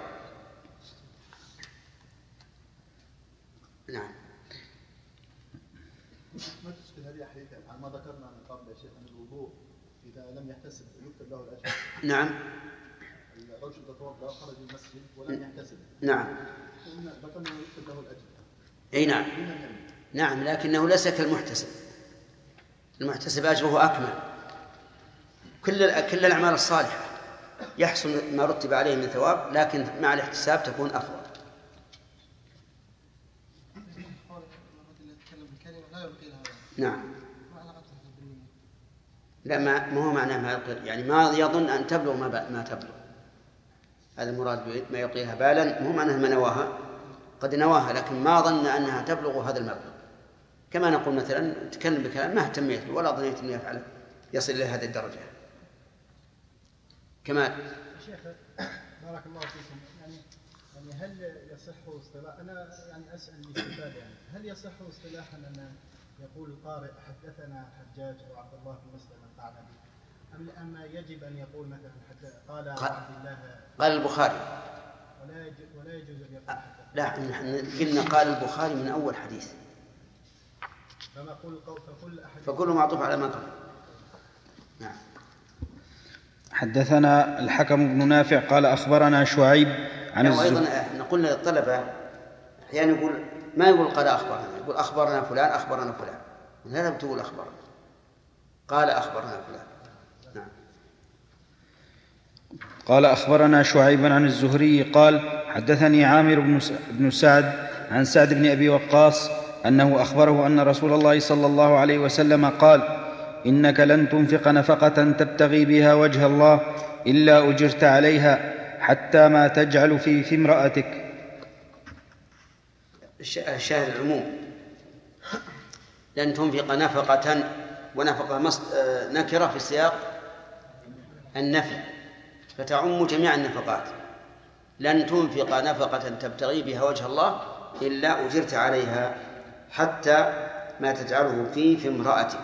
B: نعم.
C: ما تشكل هذه حديث عن ما ذكرنا من قبل يا شيخ أن الوضوء إذا لم يحتسب يكتب له الأجر.
B: نعم.
C: الرجل تتوضأ خرج من المسجد ولم يحتسب.
B: نعم.
C: ذكرنا يكتب له الأجر.
B: أي نعم. نعم، لكنه ليس كالمحتسب. المحتسب أجره أكمل. كل كل الأعمال الصالحة يحصل ما رتب عليه من ثواب، لكن مع الاحتساب تكون أفضل. نعم. لا، ما ما هو معناه ما يلقي، يعني ما يظن أن تبلغ ما ما تبلغ، هذا المراد ما يلقيها بالا، مو معناه ما نواها، قد نواها لكن ما ظن أنها تبلغ هذا المبلغ. كما نقول مثلا تكلم بكلام ما اهتميت ولا ظنيت أن يفعله يصل إلى هذه الدرجة. كمال.
H: شيخ بارك الله فيكم، يعني يعني هل يصح اصطلاح، أنا يعني أسأل باستفادة، يعني هل يصح اصطلاحا أن يقول القارئ حدثنا حجاج أو عبد الله بن مسلم القعنبي، أم أما يجب أن يقول مثلا حتى قال عبد الله
B: قال البخاري
H: ولا يجوز ولا يجوز أن يقول
B: لا، نحن قلنا قال البخاري من أول حديث،
H: فما قول فكل أحد
B: فكل معطوف على ما قال. نعم.
E: حدثنا الحكم بن نافع قال أخبرنا شعيب عن
B: الزهري. أيضا احنا قلنا للطلبة أحيانا يقول ما يقول قال أخبرنا، يقول أخبرنا فلان أخبرنا فلان، لا تقول أخبرنا، قال أخبرنا فلان. نعم.
E: قال أخبرنا شعيب عن الزهري قال حدثني عامر بن سعد عن سعد بن أبي وقاص أنه أخبره أن رسول الله صلى الله عليه وسلم قال: إنك لن تنفق نفقة تبتغي بها وجه الله إلا أجرت عليها حتى ما تجعل في في امرأتك.
B: الشاهد العموم، لن تنفق نفقة، ونفقة نكرة في سياق النفي فتعم جميع النفقات. لن تنفق نفقة تبتغي بها وجه الله إلا أجرت عليها حتى ما تجعله في في امرأتك.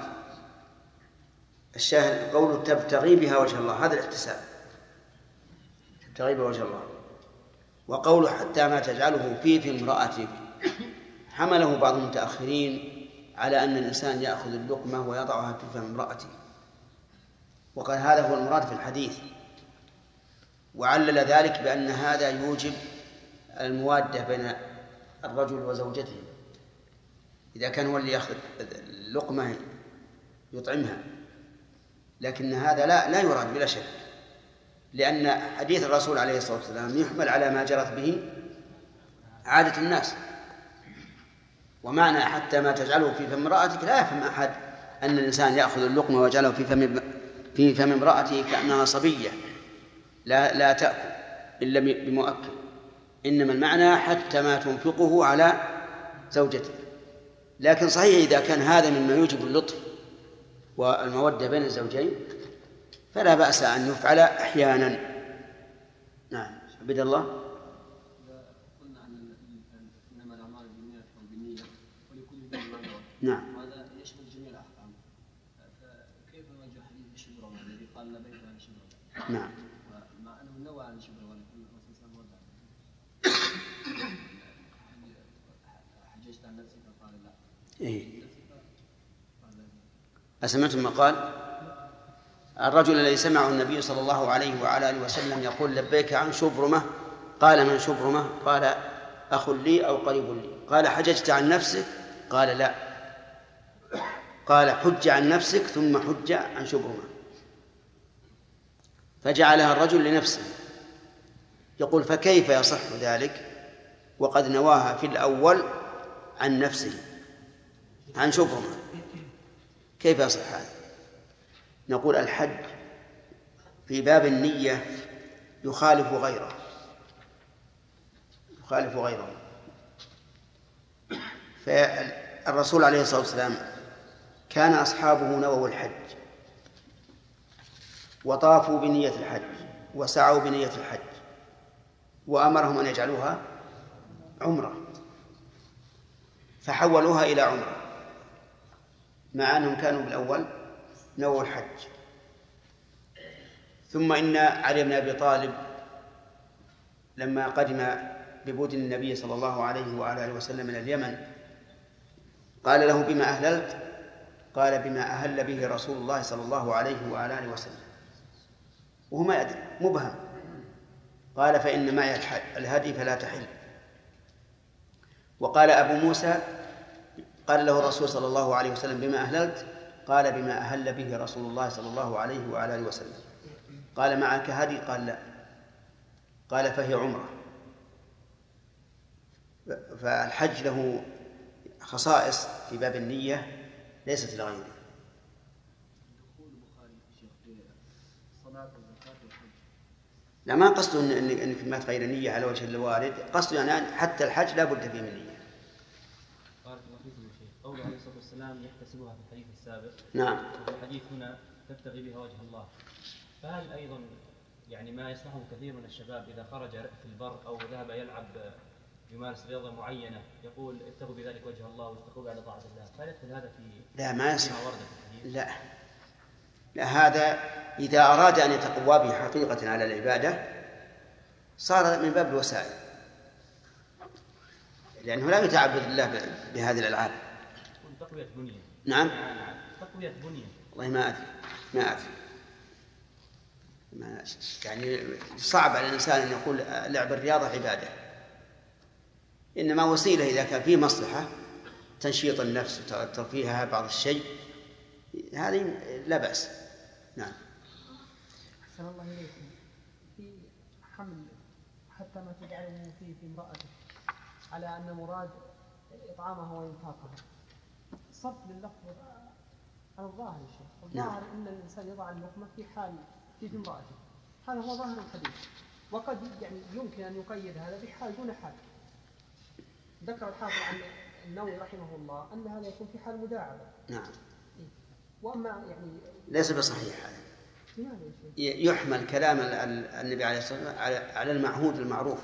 B: الشاهد قوله تبتغي بها وجه الله، هذا الاحتساب، تبتغي بها وجه الله. وقوله حتى ما تجعله في في امرأتك حمله بعض المتأخرين على أن الإنسان يأخذ اللقمة ويضعها في فم امرأته، وقال هذا هو المراد في الحديث، وعلل ذلك بأن هذا يوجب الموادة بين الرجل وزوجته، إذا كان هو اللي يأخذ اللقمة يطعمها. لكن هذا لا لا يراد بلا شك، لأن حديث الرسول عليه الصلاة والسلام يحمل على ما جرت به عادة الناس. ومعنى حتى ما تجعله في فم امرأتك لا يفهم أحد أن الإنسان يأخذ اللقمة ويجعله في فم في فم امرأته كأنها صبية لا لا تأكل إلا بمؤكل، إنما المعنى حتى ما تنفقه على زوجته. لكن صحيح إذا كان هذا مما يوجب اللطف والمودة بين الزوجين فلا بأس أن يفعل أحيانا. نعم. عبد الله.
D: قلنا عن إنما الأعمال بالنيات وبالنية ولكل ذنب ما نوى.
B: نعم.
D: وهذا يشمل جميع الأحكام. فكيف نوجه حديث الشبرة الذي قال لبيك عن شبرة؟
B: نعم.
D: مع أنه نوى عن شبرة ولكن الرسول وضع حججت عن نفسك فقال لا.
B: إيه. أسمعتم ما قال؟ الرجل الذي سمعه النبي صلى الله عليه وعلى آله وسلم يقول لبيك عن شبرمة، قال من شبرمة؟ قال أخ لي أو قريب لي. قال حججت عن نفسك؟ قال لا. قال حج عن نفسك ثم حج عن شبرمة، فجعلها الرجل لنفسه. يقول فكيف يصح ذلك وقد نواها في الأول عن نفسه عن شبرمة؟ كيف يصح هذا؟ نقول الحج في باب النية يخالف غيره يخالف غيره فالرسول عليه الصلاة والسلام كان أصحابه نووا الحج وطافوا بنية الحج وسعوا بنية الحج وأمرهم أن يجعلوها عمرة فحولوها إلى عمرة مع أنهم كانوا بالأول نووا الحج. ثم إن علي بن أبي طالب لما قدم ببدن النبي صلى الله عليه وآله وسلم من اليمن قال له بما أهللت؟ قال بما أهل به رسول الله صلى الله عليه وآله وسلم، وهو ما يدري مبهم. قال فإن معي الهدي فلا تحل. وقال أبو موسى قال له الرسول صلى الله عليه وسلم بما أهللت؟ قال بما أهل به رسول الله صلى الله عليه وآله وسلم. قال معك هدي؟ قال لا. قال فهي عمرة. فالحج له خصائص في باب النية ليست لغيره. لا، ما قصده انك ما تغير النية على وجه الوارد، قصده يعني حتى الحج لا بد فيه من نية.
I: بارك الله فيكم يا شيخ. قوله عليه الصلاة والسلام يحتسبها في الحديث السابق.
B: نعم.
I: وفي الحديث هنا تبتغي بها وجه الله. فهل أيضا يعني ما يصنعه كثير من الشباب إذا خرج في البر أو ذهب يلعب يمارس رياضة معينة يقول ابتغوا بذلك وجه الله واستقوا على طاعة الله، فهل يدخل هذا في
B: لا ما يصح.
I: في
B: لا لا هذا إذا أراد أن يتقوى به حقيقة على العبادة صار من باب الوسائل، لأنه لا يتعبد الله بهذه الألعاب.
I: تقوية بنية.
B: نعم.
I: تقوية بنية.
B: والله ما أدري ما أدري ما يعني صعب على الإنسان أن يقول لعب الرياضة عبادة، إنما وسيلة إذا كان فيه مصلحة تنشيط النفس وترفيهها بعض الشيء هذه لا بأس. نعم.
F: أحسن الله إليكم. في حمل حتى ما تجعله فيه في امرأته على أن مراد إطعامها وإنفاقها، صرف لللفظ على الظاهر يا شيخ. الظاهر أن الإنسان يضع اللقمة في حال في امرأته، هذا هو ظاهر الحديث، وقد يعني يمكن أن يقيد هذا بحال دون حال. ذكر الحافظ عن النووي رحمه الله أن هذا يكون في حال مداعبة.
B: نعم.
F: وأما يعني
B: ليس بصحيح هذا. يحمل كلام النبي عليه الصلاة والسلام على المعهود المعروف،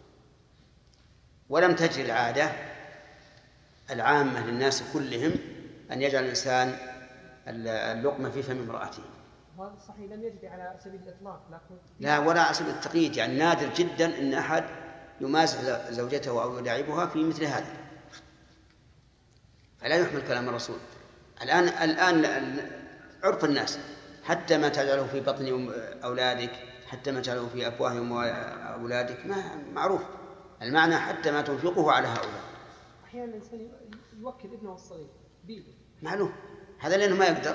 B: ولم تجري العادة العامة للناس كلهم أن يجعل الإنسان اللقمة في فم امرأته.
F: هذا صحيح لم يجري على سبيل الإطلاق، لكن
B: لا ولا على سبيل التقييد، يعني نادر جدا أن أحد يمازح زوجته أو يلاعبها في مثل هذا، فلا يحمل كلام الرسول. الآن الآن عرف الناس حتى ما تجعله في بطن أولادك، حتى ما تجعله في أفواههم أولادك، ما معروف المعنى حتى ما تنفقه على هؤلاء.
F: أحيانا الإنسان يوكل ابنه الصغير بيده،
B: معلوم هذا لأنه ما يقدر.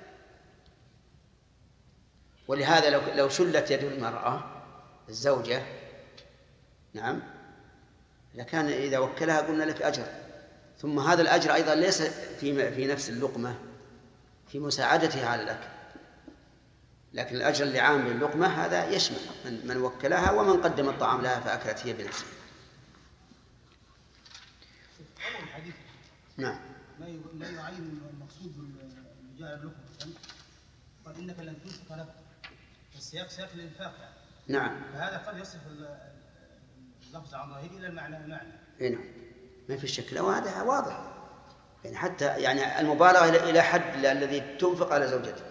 B: ولهذا لو لو شلت يد المرأة الزوجة نعم لكان إذا وكلها قلنا لك أجر، ثم هذا الأجر أيضا ليس في في نفس اللقمة، في مساعدتها على الأكل، لكن الأجر اللي عام باللقمة هذا يشمل من, من وكلها ومن قدم الطعام لها فأكلت هي بنفسها. نعم.
H: لا يعين المقصود بالجاء اللقمة، قال إنك لن تنفق نفقا، السياق سياق الإنفاق يعني.
B: نعم.
H: فهذا قد يصرف اللفظ عن ظاهره إلى المعنى المعنى.
B: نعم ما في شك، وهذا واضح يعني حتى يعني المبالغة إلى حد الذي تنفق على زوجته.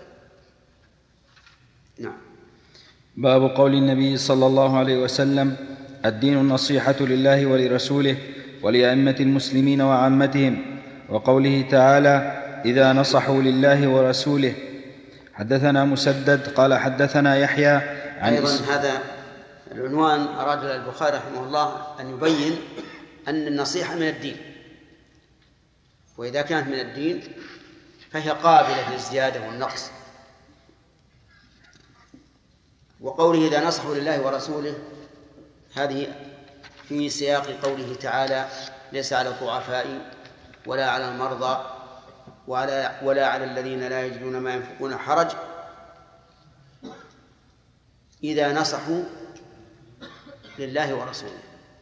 B: نعم.
E: باب قول النبي صلى الله عليه وسلم: الدين النصيحة لله ولرسوله ولأئمة المسلمين وعامتهم، وقوله تعالى: إذا نصحوا لله ورسوله. حدثنا مسدد قال حدثنا يحيى عن
B: أيضا هذا العنوان أراد البخاري رحمه الله أن يبين أن النصيحة من الدين، وإذا كانت من الدين فهي قابلة للزيادة والنقص. وقوله إذا نصحوا لله ورسوله هذه في سياق قوله تعالى ليس على الضعفاء ولا على المرضى ولا, ولا على الذين لا يجدون ما ينفقون حرج إذا نصحوا لله ورسوله،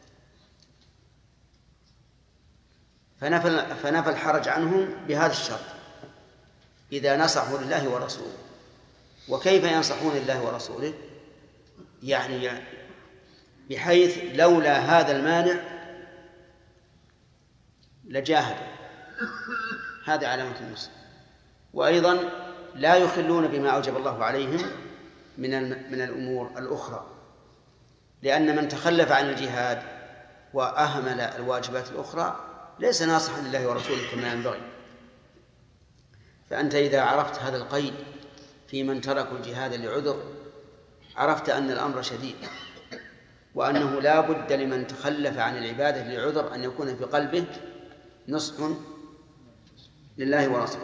B: فنفى, فنفى الحرج عنهم بهذا الشرط إذا نصحوا لله ورسوله. وكيف ينصحون لله ورسوله؟ يعني بحيث لولا هذا المانع لجاهدوا، هذه علامة النصح. وأيضا لا يخلون بما أوجب الله عليهم من من الأمور الأخرى، لأن من تخلف عن الجهاد وأهمل الواجبات الأخرى ليس ناصحا لله ورسوله كما ينبغي. فأنت إذا عرفت هذا القيد في من تركوا الجهاد لعذر عرفت أن الأمر شديد، وأنه لا بد لمن تخلف عن العبادة لعذر أن يكون في قلبه نصح لله ورسوله.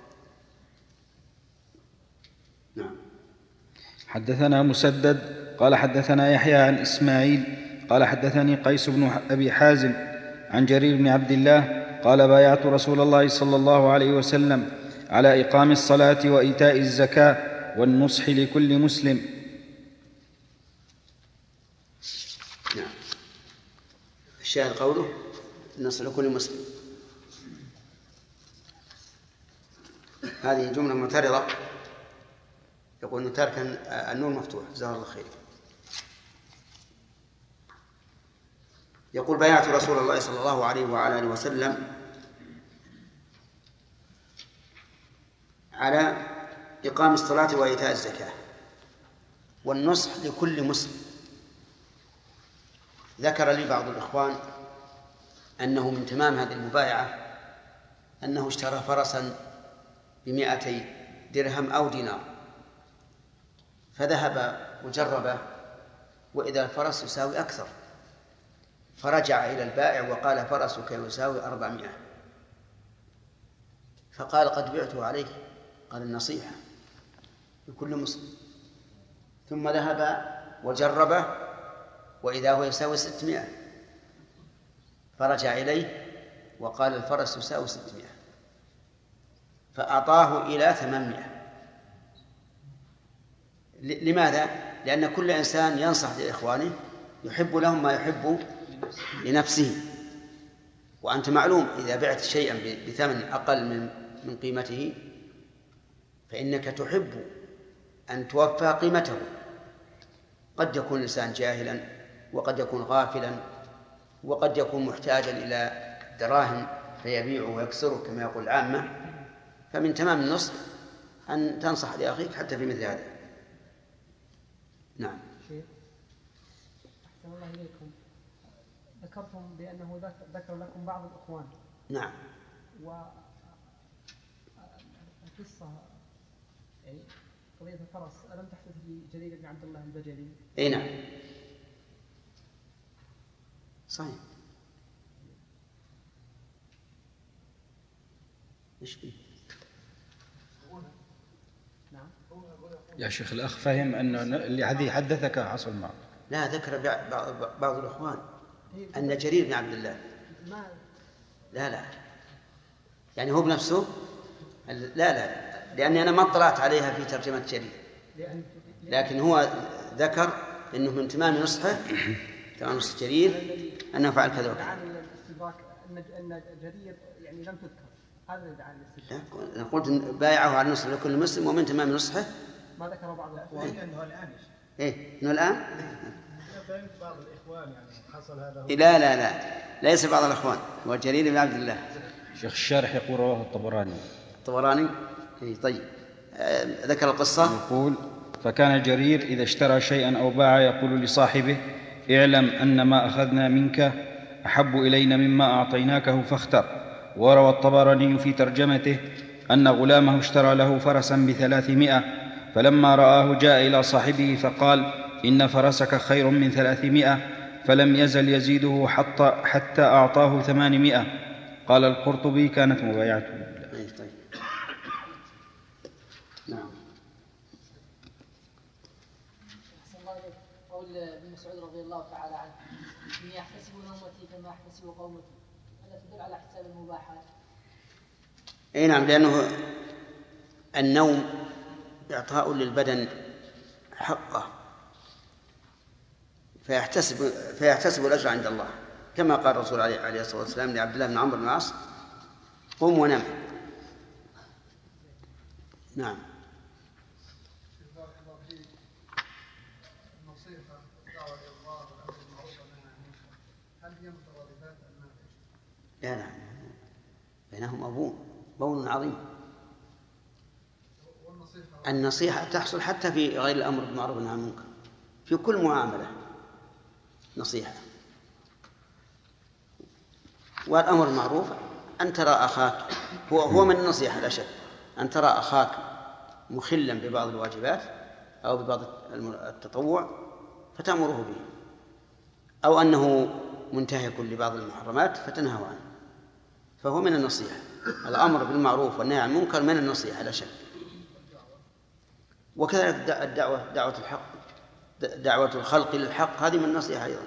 B: نعم.
E: حدثنا مسدد قال حدثنا يحيى عن إسماعيل قال حدثني قيس بن أبي حازم عن جرير بن عبد الله قال بايعت رسول الله صلى الله عليه وسلم على إقام الصلاة وإيتاء الزكاة والنصح لكل مسلم.
B: نعم. الشاهد قوله النصح لكل مسلم، هذه جملة معترضة. يقول أنه ترك النور مفتوح جزاه الله خير. يقول بايعت رسول الله صلى الله عليه وعلى آله وسلم على إقام الصلاة وإيتاء الزكاة والنصح لكل مسلم. ذكر لي بعض الإخوان أنه من تمام هذه المبايعة أنه اشترى فرسا بمائتي درهم أو دينار، فذهب وجربه وإذا الفرس يساوي أكثر، فرجع إلى البائع وقال فرسك يساوي أربعمائة، فقال قد بعته عليك. قال النصيحة لكل مسلم. ثم ذهب وجربه وإذا هو يساوي ستمائة، فرجع إليه وقال الفرس يساوي ستمائة، فأعطاه إلى ثمانمائة. لماذا؟ لأن كل إنسان ينصح لإخوانه يحب لهم ما يحب لنفسه، وأنت معلوم إذا بعت شيئا بثمن أقل من من قيمته فإنك تحب أن توفى قيمته. قد يكون الإنسان جاهلا وقد يكون غافلا وقد يكون محتاجا إلى دراهم فيبيعه ويكسره كما يقول العامة. فمن تمام النصح أن تنصح لأخيك حتى في مثل هذا. نعم.
F: شيخ أحسن الله إليكم، ذكرتم بأنه ذكر لكم بعض الإخوان.
B: نعم.
F: والقصة يعني قضية الفرس ألم تحدث لجرير بن عبد الله البجلي؟
B: أي نعم صحيح. إيش فيه؟
F: نعم.
E: يا شيخ الأخ فهم أن الذي حدثك حصل معه.
B: لا، ذكر بعض الإخوان أن جرير بن عبد الله لا لا يعني هو بنفسه لا لا لأني أنا ما اطلعت عليها في ترجمة جرير، لكن هو ذكر أنه من تمام نصحه تمام نصح جرير أنه فعل كذا وكذا.
F: أن جرير يعني لم تذكر، هذا يدعى الاستدراك.
B: أنا قلت بايعه على النصح لكل مسلم ومن تمام نصحه
F: ما ذكر بعض الإخوان
H: أنه الآن
B: إيه إنه الآن
H: فهمت بعض الإخوان يعني حصل هذا هو.
B: لا لا لا ليس بعض الإخوان، هو جرير بن عبد الله.
E: شيخ الشارح يقول رواه الطبراني.
B: الطبراني إيه طيب. آه ذكر القصة
E: يقول فكان جرير إذا اشترى شيئا أو باع يقول لصاحبه اعلم أن ما أخذنا منك أحب إلينا مما أعطيناكه فاختر. وروى الطبراني في ترجمته أن غلامه اشترى له فرسا بثلاثمائة، فلما رآه جاء إلى صاحبه فقال إن فرسك خير من ثلاثمائة، فلم يزل يزيده حتى, حتى أعطاه ثمانمائة. قال القرطبي كانت مبايعته.
F: الله عليك قول ابن مسعود رضي الله تعالى عنه إني يحتسب نومتي كما يحتسب قومتي، هل تدل على حساب المباحات؟
B: أي نعم، لأنه النوم إعطاء للبدن حقه فيحتسب فيحتسب الأجر عند الله، كما قال الرسول عليه الصلاة والسلام لعبد الله بن عمرو بن العاص: قم ونم. نعم. لا لا، بينهم أبوه بون عظيم. النصيحة تحصل حتى في غير الأمر بالمعروف والنهي عن المنكر، في كل معاملة نصيحة. والأمر معروف أن ترى أخاك، هو هو من النصيحة لا شك، أن ترى أخاك مخلا ببعض الواجبات أو ببعض التطوع فتأمره به، أو أنه منتهك لبعض المحرمات فتنهى عنه، فهو من النصيحة. الأمر بالمعروف والنهي عن المنكر من النصيحة لا شك. وكذلك الدعوة دعوة الحق، دعوة الخلق للحق، هذه من النصيحة أيضا،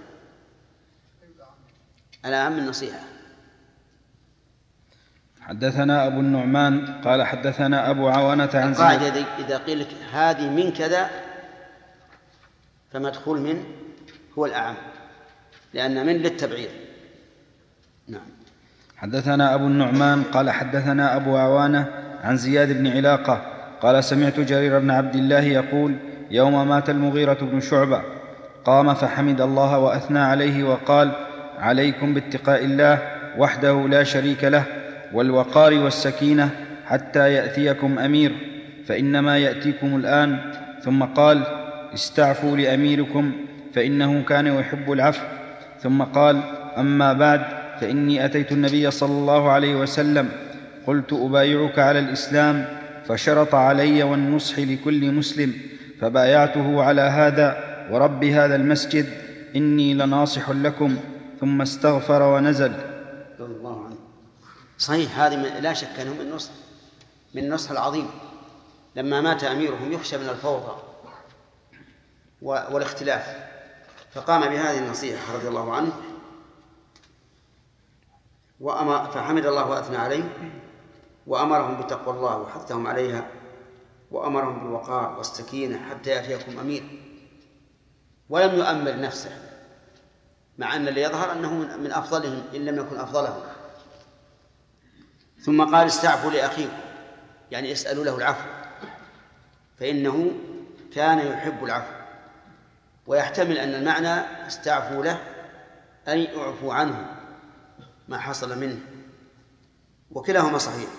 B: الأهم من النصيحة.
E: حدثنا أبو النعمان قال حدثنا أبو عوانة عن
B: زيد. إذا قيل لك هذه من كذا فمدخول من هو الأعم، لأن من للتبعير. نعم.
E: حدثنا أبو النعمان قال حدثنا أبو عوانة عن زياد بن علاقة قال سمعت جرير بن عبد الله يقول: يوم مات المغيرة بن شعبة قام فحمد الله وأثنى عليه وقال: عليكم باتقاء الله وحده لا شريك له والوقار والسكينة حتى يأتيكم أمير، فإنما يأتيكم الآن. ثم قال: استعفوا لأميركم فإنه كان يحب العفو. ثم قال: أما بعد، فإني أتيت النبي صلى الله عليه وسلم قلت: أبايعك على الإسلام، فشرط علي والنصح لكل مسلم، فبايعته على هذا ورب هذا المسجد إني لناصح لكم. ثم استغفر ونزل.
B: الله عنه. صحيح، هذه لا شك أنه من نصح من النصح العظيم. لما مات أميرهم يخشى من الفوضى والاختلاف، فقام بهذه النصيحة رضي الله عنه، وأمر فحمد الله وأثنى عليه، وأمرهم بتقوى الله وحثهم عليها، وأمرهم بالوقار والسكينة حتى يأتيكم أمير، ولم يؤمر نفسه، مع أن اللي يظهر أنه من أفضلهم إن لم يكن أفضلهم. ثم قال: استعفوا لأخيكم، يعني اسألوا له العفو، فإنه كان يحب العفو. ويحتمل أن المعنى استعفوا له أي اعفوا عنه ما حصل منه، وكلاهما صحيح.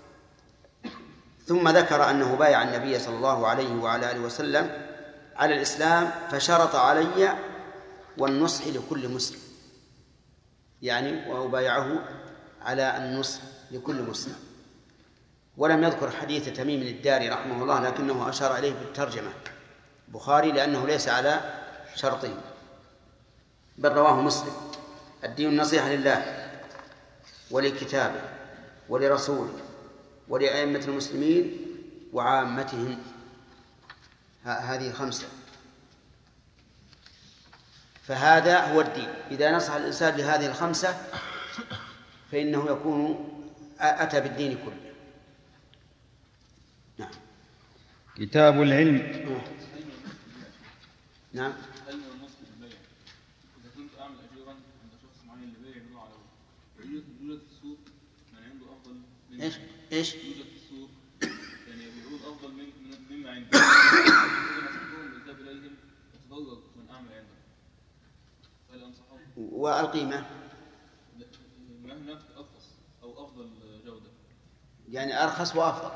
B: ثم ذكر أنه بايع النبي صلى الله عليه وعلى آله وسلم على الإسلام، فشرط علي والنصح لكل مسلم، يعني وأبايعه على النصح لكل مسلم. ولم يذكر حديث تميم الداري رحمه الله، لكنه أشار إليه بالترجمة البخاري لأنه ليس على شرطه، بل رواه مسلم: الدين النصيحة لله ولكتابه ولرسوله ولأئمة المسلمين وعامتهم. هذه خمسة، فهذا هو الدين. إذا نصح الإنسان لهذه الخمسة فإنه يكون أتى بالدين كله. نعم.
E: كتاب العلم.
B: نعم.
J: هل هو المسلم البيع إذا كنت أعمل أجيرا عند شخص معين لبيع بضاعة على وجود يوجد في السوق من عنده أفضل من
B: إيش إيش
J: يوجد في السوق يعني يبيعون أفضل من مما عنده، إذا نصحتهم بالذهاب إليهم يتضرر من أعمل عندهم، هل أنصحهم؟
B: والقيمة
J: ما هناك أرخص أو أفضل جودة،
B: يعني أرخص وأفضل.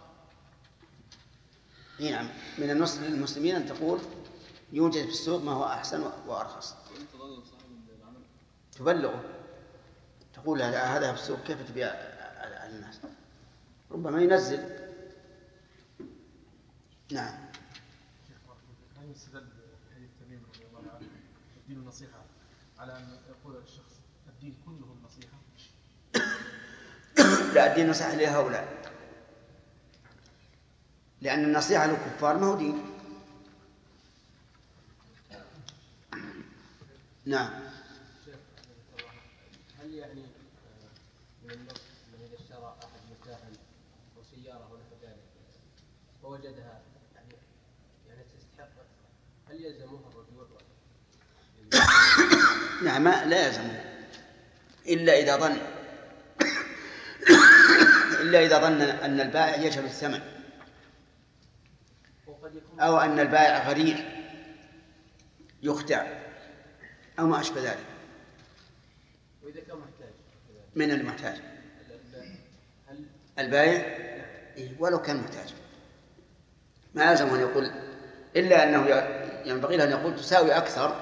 B: نعم. نعم، من النصح للمسلمين أن تقول يوجد في السوق ما هو أحسن وأرخص، تبلغه، تقول هذا في السوق كيف تبيع على الناس، ربما ينزل. نعم.
C: هل يستدل حديث تميم رضي الله عنه الدين النصيحة على أن يقول الشخص الدين كله النصيحة؟
B: لا، الدين النصيحة لهؤلاء، لأن النصيحة للكفار ما هو دين، نعم.
D: هل يعني من النص من إذا اشترى أحد متاعا أو سيارة ونحو ذلك فوجدها يعني يعني تستحق، هل يلزمها الرجوع؟
B: نعم لا يلزمه، إلا إذا ظن إلا إذا ظن أن البائع يجهل الثمن، أو أن البائع غرير يخدع أو ما أشبه ذلك.
D: وإذا كان محتاج
B: من المحتاج البائع إيه ولو كان محتاج ما لازم أن يقول، إلا أنه ينبغي له أن يقول تساوي أكثر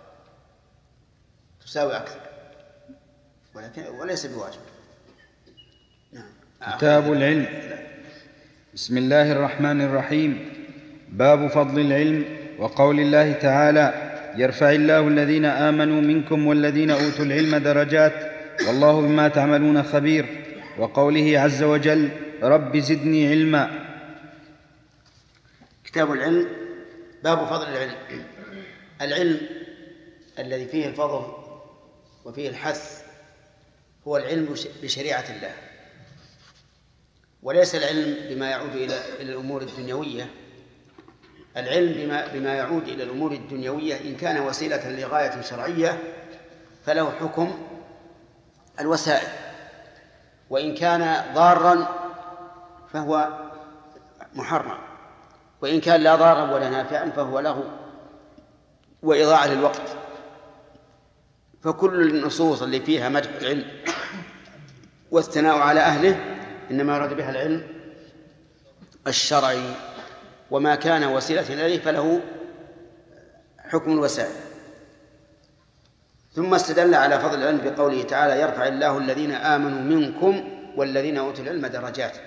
B: تساوي أكثر ولكن وليس بواجب. نعم.
E: كتاب العلم. بسم الله الرحمن الرحيم. باب فضل العلم وقول الله تعالى: يرفع الله الذين آمنوا منكم والذين أوتوا العلم درجات والله بما تعملون خبير. وقوله عز وجل: رب زدني علما.
B: كتاب العلم. باب فضل العلم. العلم الذي فيه الفضل وفيه الحث هو العلم بشريعة الله، وليس العلم بما يعود إلى الأمور الدنيوية. العلم بما, بما يعود إلى الأمور الدنيوية إن كان وسيلة لغاية شرعية فله حكم الوسائل، وإن كان ضارا فهو محرم، وإن كان لا ضارا ولا نافعا فهو لغو وإضاعة للوقت. فكل النصوص اللي فيها مدح العلم والثناء على أهله إنما أراد بها العلم الشرعي، وما كان وسيلة إليه فله حكم الوسائل. ثم استدل على فضل العلم بقوله تعالى: يرفع الله الذين آمنوا منكم والذين أوتوا العلم درجات.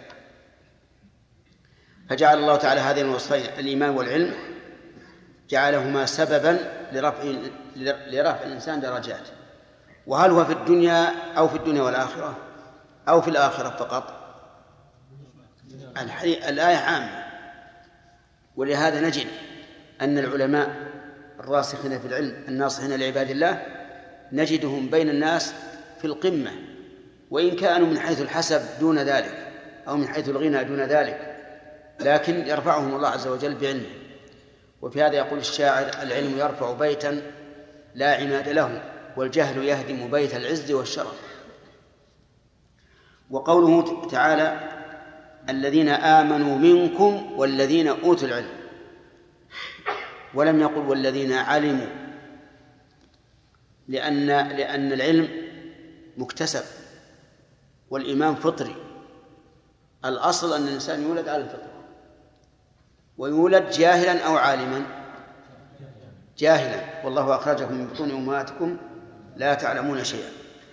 B: فجعل الله تعالى هذين الوصفين الإيمان والعلم جعلهما سببا لرفع لرفع الإنسان درجات. وهل هو في الدنيا أو في الدنيا والآخرة أو في الآخرة فقط؟ الآية عامة، ولهذا نجد أن العلماء الراسخين في العلم الناصحين لعباد الله نجدهم بين الناس في القمة، وإن كانوا من حيث الحسب دون ذلك أو من حيث الغنى دون ذلك، لكن يرفعهم الله عز وجل بعلمه. وفي هذا يقول الشاعر: العلم يرفع بيتا لا عماد له والجهل يهدم بيت العز والشرف. وقوله تعالى: الذين آمنوا منكم والذين أوتوا العلم، ولم يقل والذين علموا، لأن لأن العلم مكتسب والإيمان فطري. الأصل أن الإنسان يولد على الفطرة، ويولد جاهلا أو عالما. جاهلا، والله أخرجكم من بطون أمهاتكم لا تعلمون شيئا.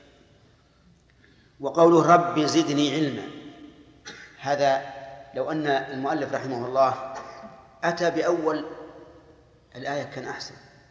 B: وقوله رب زدني علما، هذا لو أن المؤلف رحمه الله أتى بأول الآية كان أحسن،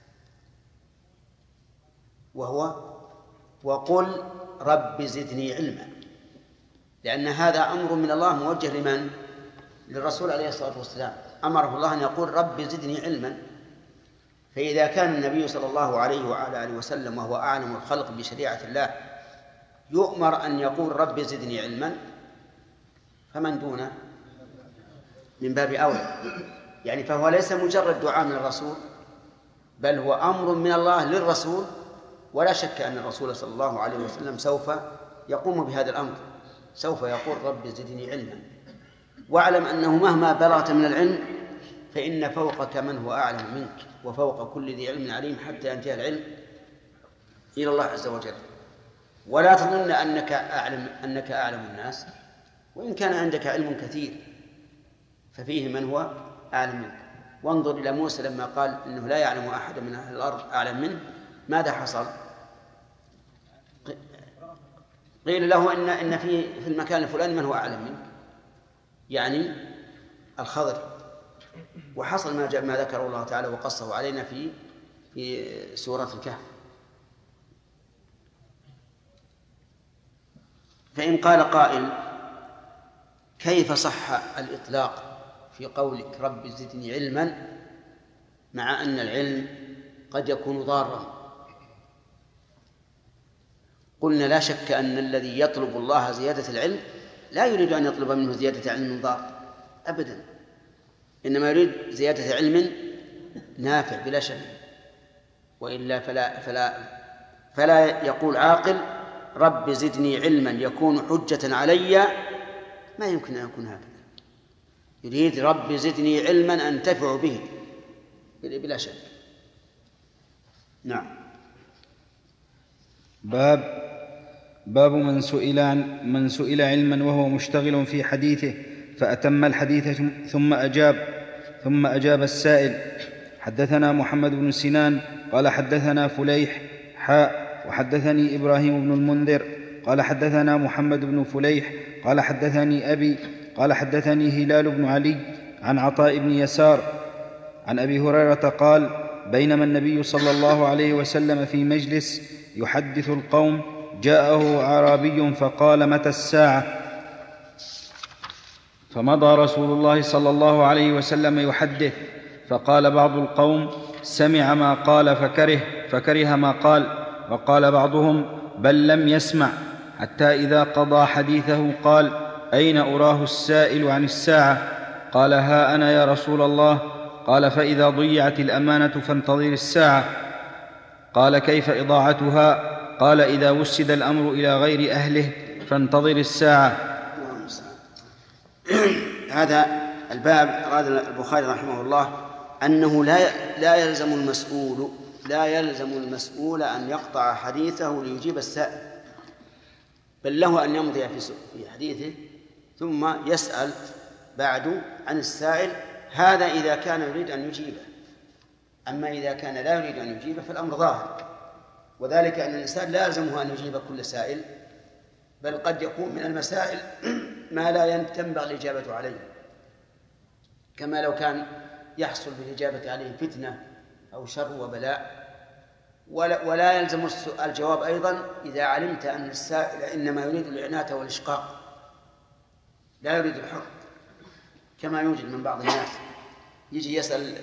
B: وهو وقل رب زدني علما، لأن هذا أمر من الله موجه لمن؟ للرسول عليه الصلاة والسلام. أمره الله أن يقول رب زدني علما. فإذا كان النبي صلى الله عليه وعلى آله وسلم وهو أعلم الخلق بشريعة الله يؤمر أن يقول رب زدني علما، فمن دونه من باب أولى. يعني فهو ليس مجرد دعاء من الرسول، بل هو أمر من الله للرسول، ولا شك أن الرسول صلى الله عليه وسلم سوف يقوم بهذا الأمر، سوف يقول رب زدني علما. واعلم أنه مهما بلغت من العلم فإن فوقك من هو أعلم منك، وفوق كل ذي علم عليم، حتى ينتهي العلم إلى الله عز وجل. ولا تظن أنك أعلم أنك أعلم الناس، وإن كان عندك علم كثير ففيه من هو أعلم منك. وانظر إلى موسى لما قال إنه لا يعلم أحد من أهل الأرض أعلم منه، ماذا حصل؟ قيل له إن إن في في المكان الفلاني من هو أعلم منك، يعني الخضر. وحصل ما ما ذكر الله تعالى وقصه علينا في في سورة الكهف. فإن قال قائل: كيف صح الإطلاق في قولك رب زدني علما مع أن العلم قد يكون ضارا؟ قلنا لا شك أن الذي يطلب الله زيادة العلم لا يريد أن يطلب منه زيادة علم ضار أبدا، إنما يريد زيادة علم نافع بلا شك، وإلا فلا, فلا, فلا يقول عاقل رب زدني علما يكون حجة علي، ما يمكن أن يكون هكذا. يريد رب زدني علما أنتفع به بلا شك. نعم.
E: باب باب من سئل عن من سئل علما وهو مشتغل في حديثه فأتم الحديث ثم أجاب ثم أجاب السائل. حدثنا محمد بن سنان قال حدثنا فليح حاء وحدثني إبراهيم بن المنذر قال حدثنا محمد بن فليح قال حدثني أبي قال حدثني هلال بن علي عن عطاء بن يسار عن أبي هريرة قال بينما النبي صلى الله عليه وسلم في مجلس يحدث القوم جاءه أعرابي فقال متى الساعة؟ فمضى رسول الله صلى الله عليه وسلم يحدث، فقال بعض القوم سمع ما قال فكره فكره ما قال، وقال بعضهم بل لم يسمع، حتى إذا قضى حديثه قال أين أراه السائل عن الساعة؟ قال ها أنا يا رسول الله. قال فإذا ضيعت الأمانة فانتظر الساعة. قال كيف إضاعتها؟ قال إذا وسد الأمر إلى غير أهله فانتظر الساعة.
B: هذا الباب أراد البخاري رحمه الله أنه لا لا يلزم المسؤول لا يلزم المسؤول أن يقطع حديثه ليجيب السائل، بل له أن يمضي في حديثه ثم يسأل بعد عن السائل، هذا إذا كان يريد أن يجيبه. أما إذا كان لا يريد أن يجيبه فالأمر ظاهر، وذلك أن الإنسان لا يلزمه أن يجيب كل سائل، بل قد يكون من المسائل ما لا ينبغي الإجابة عليه، كما لو كان يحصل بالإجابة عليه فتنة أو شر وبلاء. ولا يلزم الجواب أيضا إذا علمت أن السائل إنما يريد العنات والإشقاق لا يريد الحق، كما يوجد من بعض الناس يجي يسأل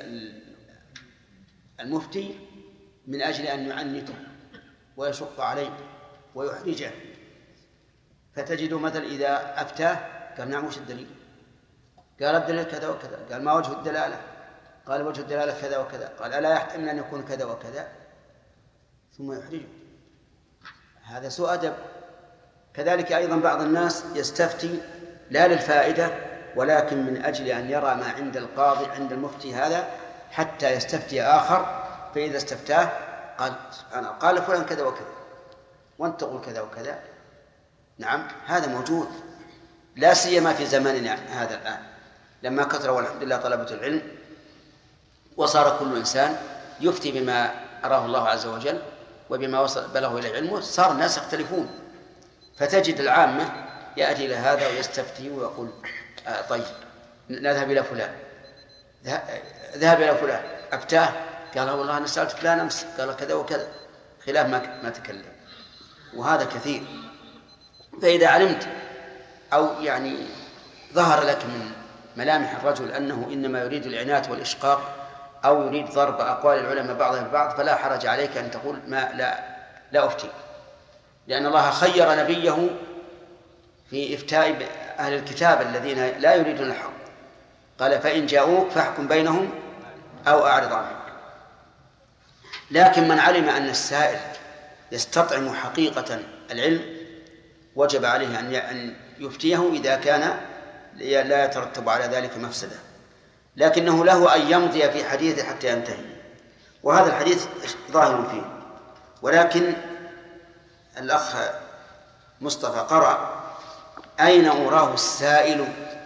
B: المفتي من أجل أن يعنته ويشق عليه ويحرجه، فتجد مثل إذا أفتاه قال نعم وش الدليل؟ قال الدليل كذا وكذا. قال ما وجه الدلالة؟ قال وجه الدلالة كذا وكذا. قال ألا يحتمل أن يكون كذا وكذا؟ ثم يحرجه. هذا سوء أدب. كذلك أيضا بعض الناس يستفتي لا للفائدة ولكن من أجل أن يرى ما عند القاضي عند المفتي هذا حتى يستفتي آخر، فإذا استفتاه قال أنا قال فلان كذا وكذا وأنت تقول كذا وكذا. نعم هذا موجود، لا سيما في زماننا هذا الآن لما كثر والحمد لله طلبة العلم وصار كل إنسان يفتي بما أراه الله عز وجل وبما وصل بلغه إلى علمه، صار الناس يختلفون، فتجد العامة يأتي إلى هذا ويستفتي ويقول آه طيب نذهب إلى فلان، ذهب إلى فلان أفتاه قال والله أنا سألت فلان أمس قال كذا وكذا، خلاف ما, ما تكلم. وهذا كثير. فإذا علمت أو يعني ظهر لك من ملامح الرجل أنه إنما يريد العنات والإشقاق أو يريد ضرب أقوال العلماء بعضها البعض، فلا حرج عليك أن تقول ما لا لا أفتي، لأن الله خير نبيه في إفتاء أهل الكتاب الذين لا يريدون الحق، قال فإن جاءوك فاحكم بينهم أو أعرض عنهم. لكن من علم أن السائل يستطعم حقيقة العلم وجب عليه أن يفتيه إذا كان لا يترتب على ذلك مفسدة، لكنه له أن يمضي في حديثه حتى ينتهي، وهذا الحديث ظاهر فيه. ولكن الأخ مصطفى قرأ أين أراه السائل،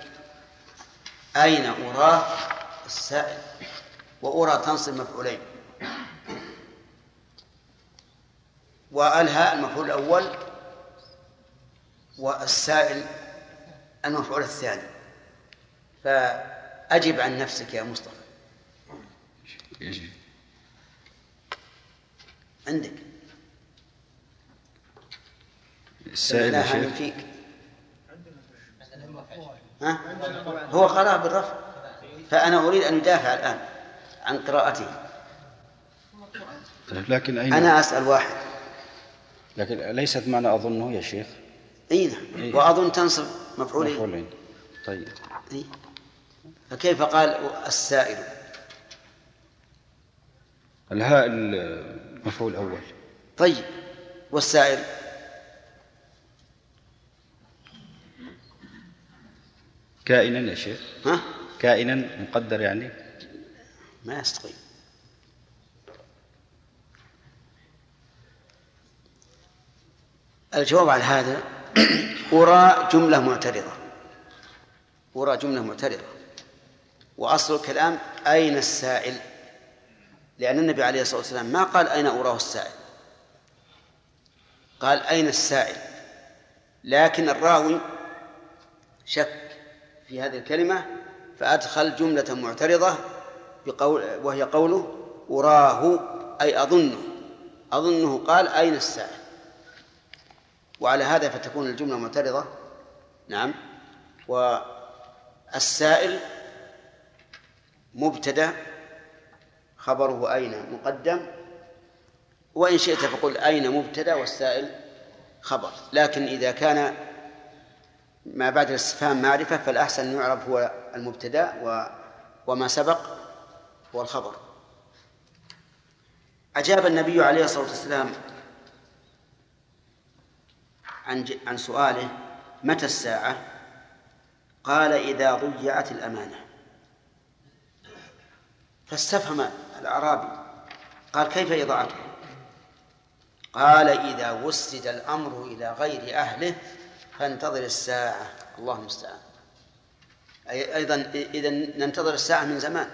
B: أين أراه السائل، وأرى تنصب مفعولين، وألها المفعول الأول والسائل المفعول الثاني. فأجب عن نفسك يا مصطفى. عندك
E: السائل يا شيخ
B: فيك. ها؟ هو قرأ بالرفع، فأنا أريد أن يدافع الآن عن قراءته.
E: لكن أين
B: أنا أسأل واحد
E: لكن ليست معنى أظنه يا شيخ.
B: أي نعم. وأظن تنصب مفعولين.
E: مفعولين. طيب.
B: إيه؟ فكيف قال السائل؟
E: الهاء المفعول الأول.
B: طيب والسائل؟
E: كائنا يا شيخ.
B: ها؟
E: كائنا مقدر يعني
B: ما يستقيم. الجواب على هذا أرى جملة معترضة، أرى جملة معترضة، وأصل الكلام أين السائل؟ لأن النبي عليه الصلاة والسلام ما قال أين أراه السائل، قال أين السائل، لكن الراوي شك في هذه الكلمة فأدخل جملة معترضة بقول وهي قوله أراه أي أظنه، أظنه قال أين السائل، وعلى هذا فتكون الجملة معترضة. نعم. والسائل مبتدأ خبره أين مقدم، وإن شئت فقل أين مبتدأ والسائل خبر، لكن إذا كان ما بعد الاستفهام معرفة فالأحسن أن يعرف هو المبتدأ وما سبق هو الخبر. أجاب النبي عليه الصلاة والسلام عن عن سؤاله متى الساعة؟ قال إذا ضيعت الأمانة. فاستفهم الأعرابي قال كيف إضاعتها؟ قال إذا وسد الأمر إلى غير أهله فانتظر الساعة. الله المستعان. أيضا إذا ننتظر الساعة من زمان.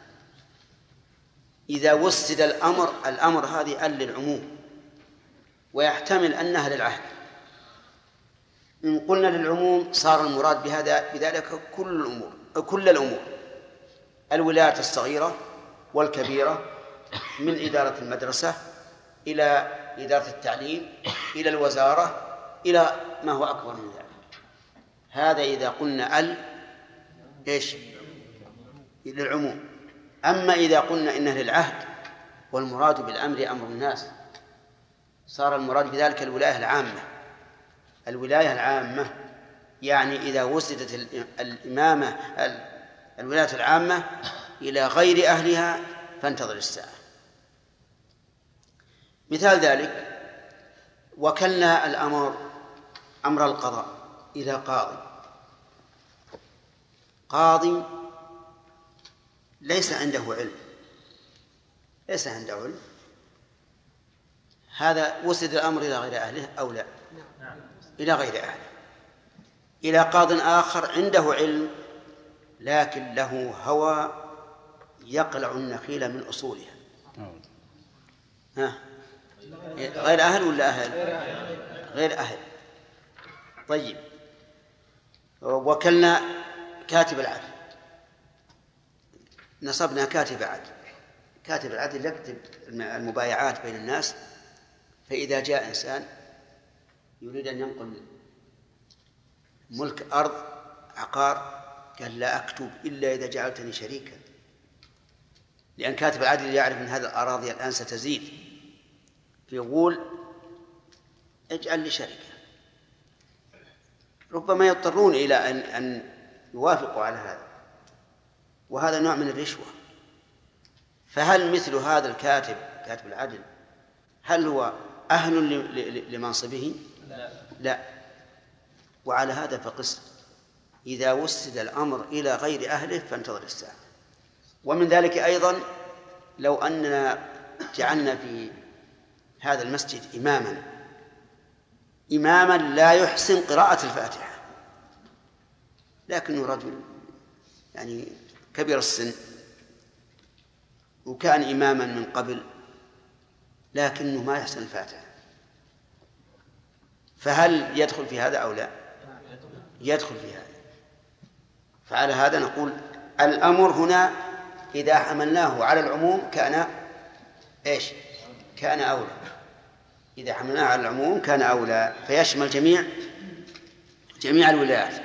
B: إذا وسد الأمر، الأمر هذه أل للعموم ويحتمل أنها للعهد. إن قلنا للعموم صار المراد بهذا بذلك كل الأمور، كل الأمور، الولايات الصغيرة والكبيرة، من إدارة المدرسة إلى إدارة التعليم إلى الوزارة إلى ما هو أكبر من ذلك. هذا إذا قلنا ال إيش للعموم. أما إذا قلنا إنه للعهد والمراد بالأمر أمر الناس صار المراد بذلك الولاية العامة. الولاية العامة يعني إذا وسدت الإمامة الولاية العامة إلى غير أهلها فانتظر الساعة. مثال ذلك وكلنا الأمر أمر القضاء إلى قاضي، قاضي ليس عنده علم، ليس عنده علم، هذا وسد الأمر إلى غير أهله أو لا؟ إلى غير أهله، إلى قاض آخر عنده علم لكن له هوى يقلع النخيل من أصولها. ها غير أهل ولا أهل؟ غير أهل. طيب وكلنا كاتب العدل، نصبنا كاتب عدل، كاتب العدل يكتب المبايعات بين الناس، فإذا جاء إنسان يريد أن ينقل ملك أرض عقار قال لا أكتب إلا إذا جعلتني شريكا، لأن كاتب العدل يعرف أن هذه الأراضي الآن ستزيد، فيقول اجعل لي شركة. ربما يضطرون إلى أن أن يوافقوا على هذا، وهذا نوع من الرشوة. فهل مثل هذا الكاتب كاتب العدل هل هو أهل لمنصبه؟ لا. لا. وعلى هذا فقس إذا وسد الأمر إلى غير أهله فانتظر الساعة. ومن ذلك أيضا لو أننا جعلنا في هذا المسجد إماما إماما لا يحسن قراءة الفاتحة، لكنه رجل يعني كبير السن وكان إماما من قبل لكنه ما يحسن الفاتحة، فهل يدخل في هذا أو لا؟ يدخل في هذا. فعلى هذا نقول الأمر هنا إذا حملناه على العموم كان إيش؟ كان أولى. إذا حملناه على العموم كان أولى، فيشمل جميع جميع الولايات.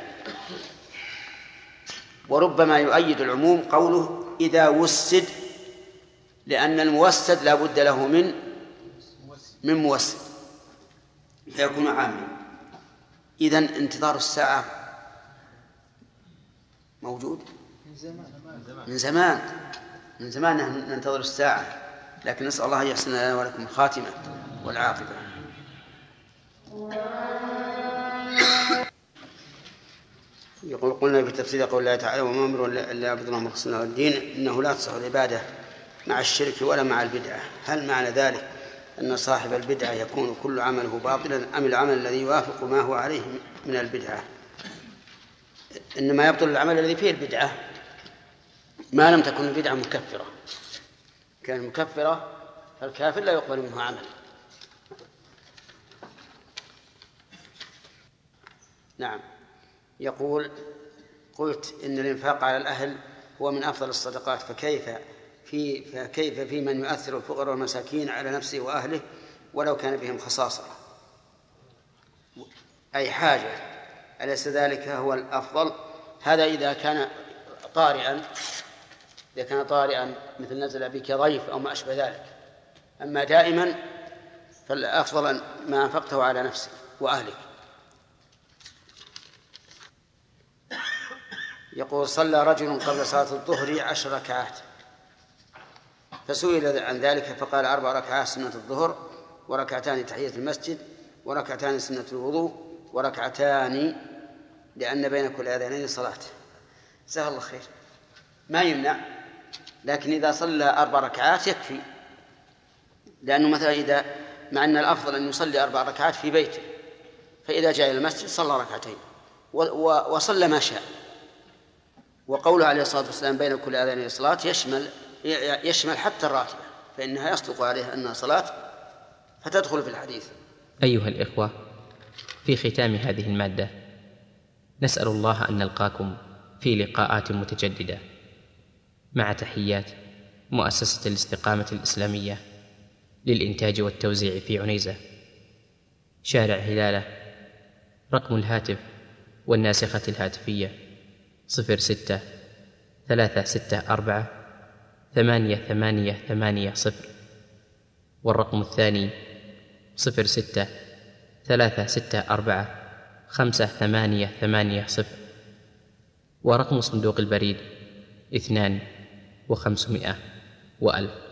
B: وربما يؤيد العموم قوله إذا وسد، لأن الموسد لا بد له من من موسد، فيكون عاما. إذن انتظار الساعة موجود من زمان من زمان نحن ننتظر الساعة، لكن نسأل الله يحسن لنا ولكم الخاتمة والعاقبة. يقول قلنا في تفسير قول الله تعالى وما أمروا إلا يعبدوا الله مخلصين له الدين إنه لا تصح العبادة مع الشرك ولا مع البدعة. هل معنى ذلك أن صاحب البدعة يكون كل عمله باطلا أم العمل الذي يوافق ما هو عليه من البدعة؟ إنما يبطل العمل الذي فيه البدعة ما لم تكن البدعة مكفرة. كان مكفرة فالكافر لا يقبل منه عمل. نعم. يقول قلت إن الإنفاق على الأهل هو من أفضل الصدقات، فكيف في فكيف في من يؤثر الفقراء والمساكين على نفسه وأهله ولو كان بهم خصاصة أي حاجة، أليس ذلك هو الأفضل؟ هذا إذا كان طارئا إذا كان طارئا مثل نزل بك ضيف أو ما أشبه ذلك. أما دائما فالأفضل ما أنفقته على نفسك وأهلك. يقول صلى رجل قبل صلاة الظهر عشر ركعات فسئل عن ذلك فقال أربع ركعات سنة الظهر وركعتان تحية المسجد وركعتان سنة الوضوء وركعتان لأن بين كل أذانين صلاة. جزاه الله خير. ما يمنع، لكن إذا صلى أربع ركعات يكفي، لأنه مثلا إذا مع أن الأفضل أن يصلي أربع ركعات في بيته، فإذا جاء إلى المسجد صلى ركعتين وصلى ما شاء. وقوله عليه الصلاة والسلام بين كل أذانين صلاة يشمل يشمل حتى الراتبة، فإنها يصدق عليها أنها صلاة فتدخل في الحديث.
A: أيها الإخوة، في ختام هذه المادة نسأل الله أن نلقاكم في لقاءات متجددة، مع تحيات مؤسسة الاستقامة الإسلامية للإنتاج والتوزيع في عنيزة، شارع هلالة. رقم الهاتف والناسخة الهاتفية صفر ستة ثلاثة ستة أربعة ثمانية ثمانية ثمانية صفر، والرقم الثاني صفر ستة ثلاثة ستة أربعة خمسة ثمانية ثمانية صفر، ورقم صندوق البريد اثنان وخمسمائة وألف.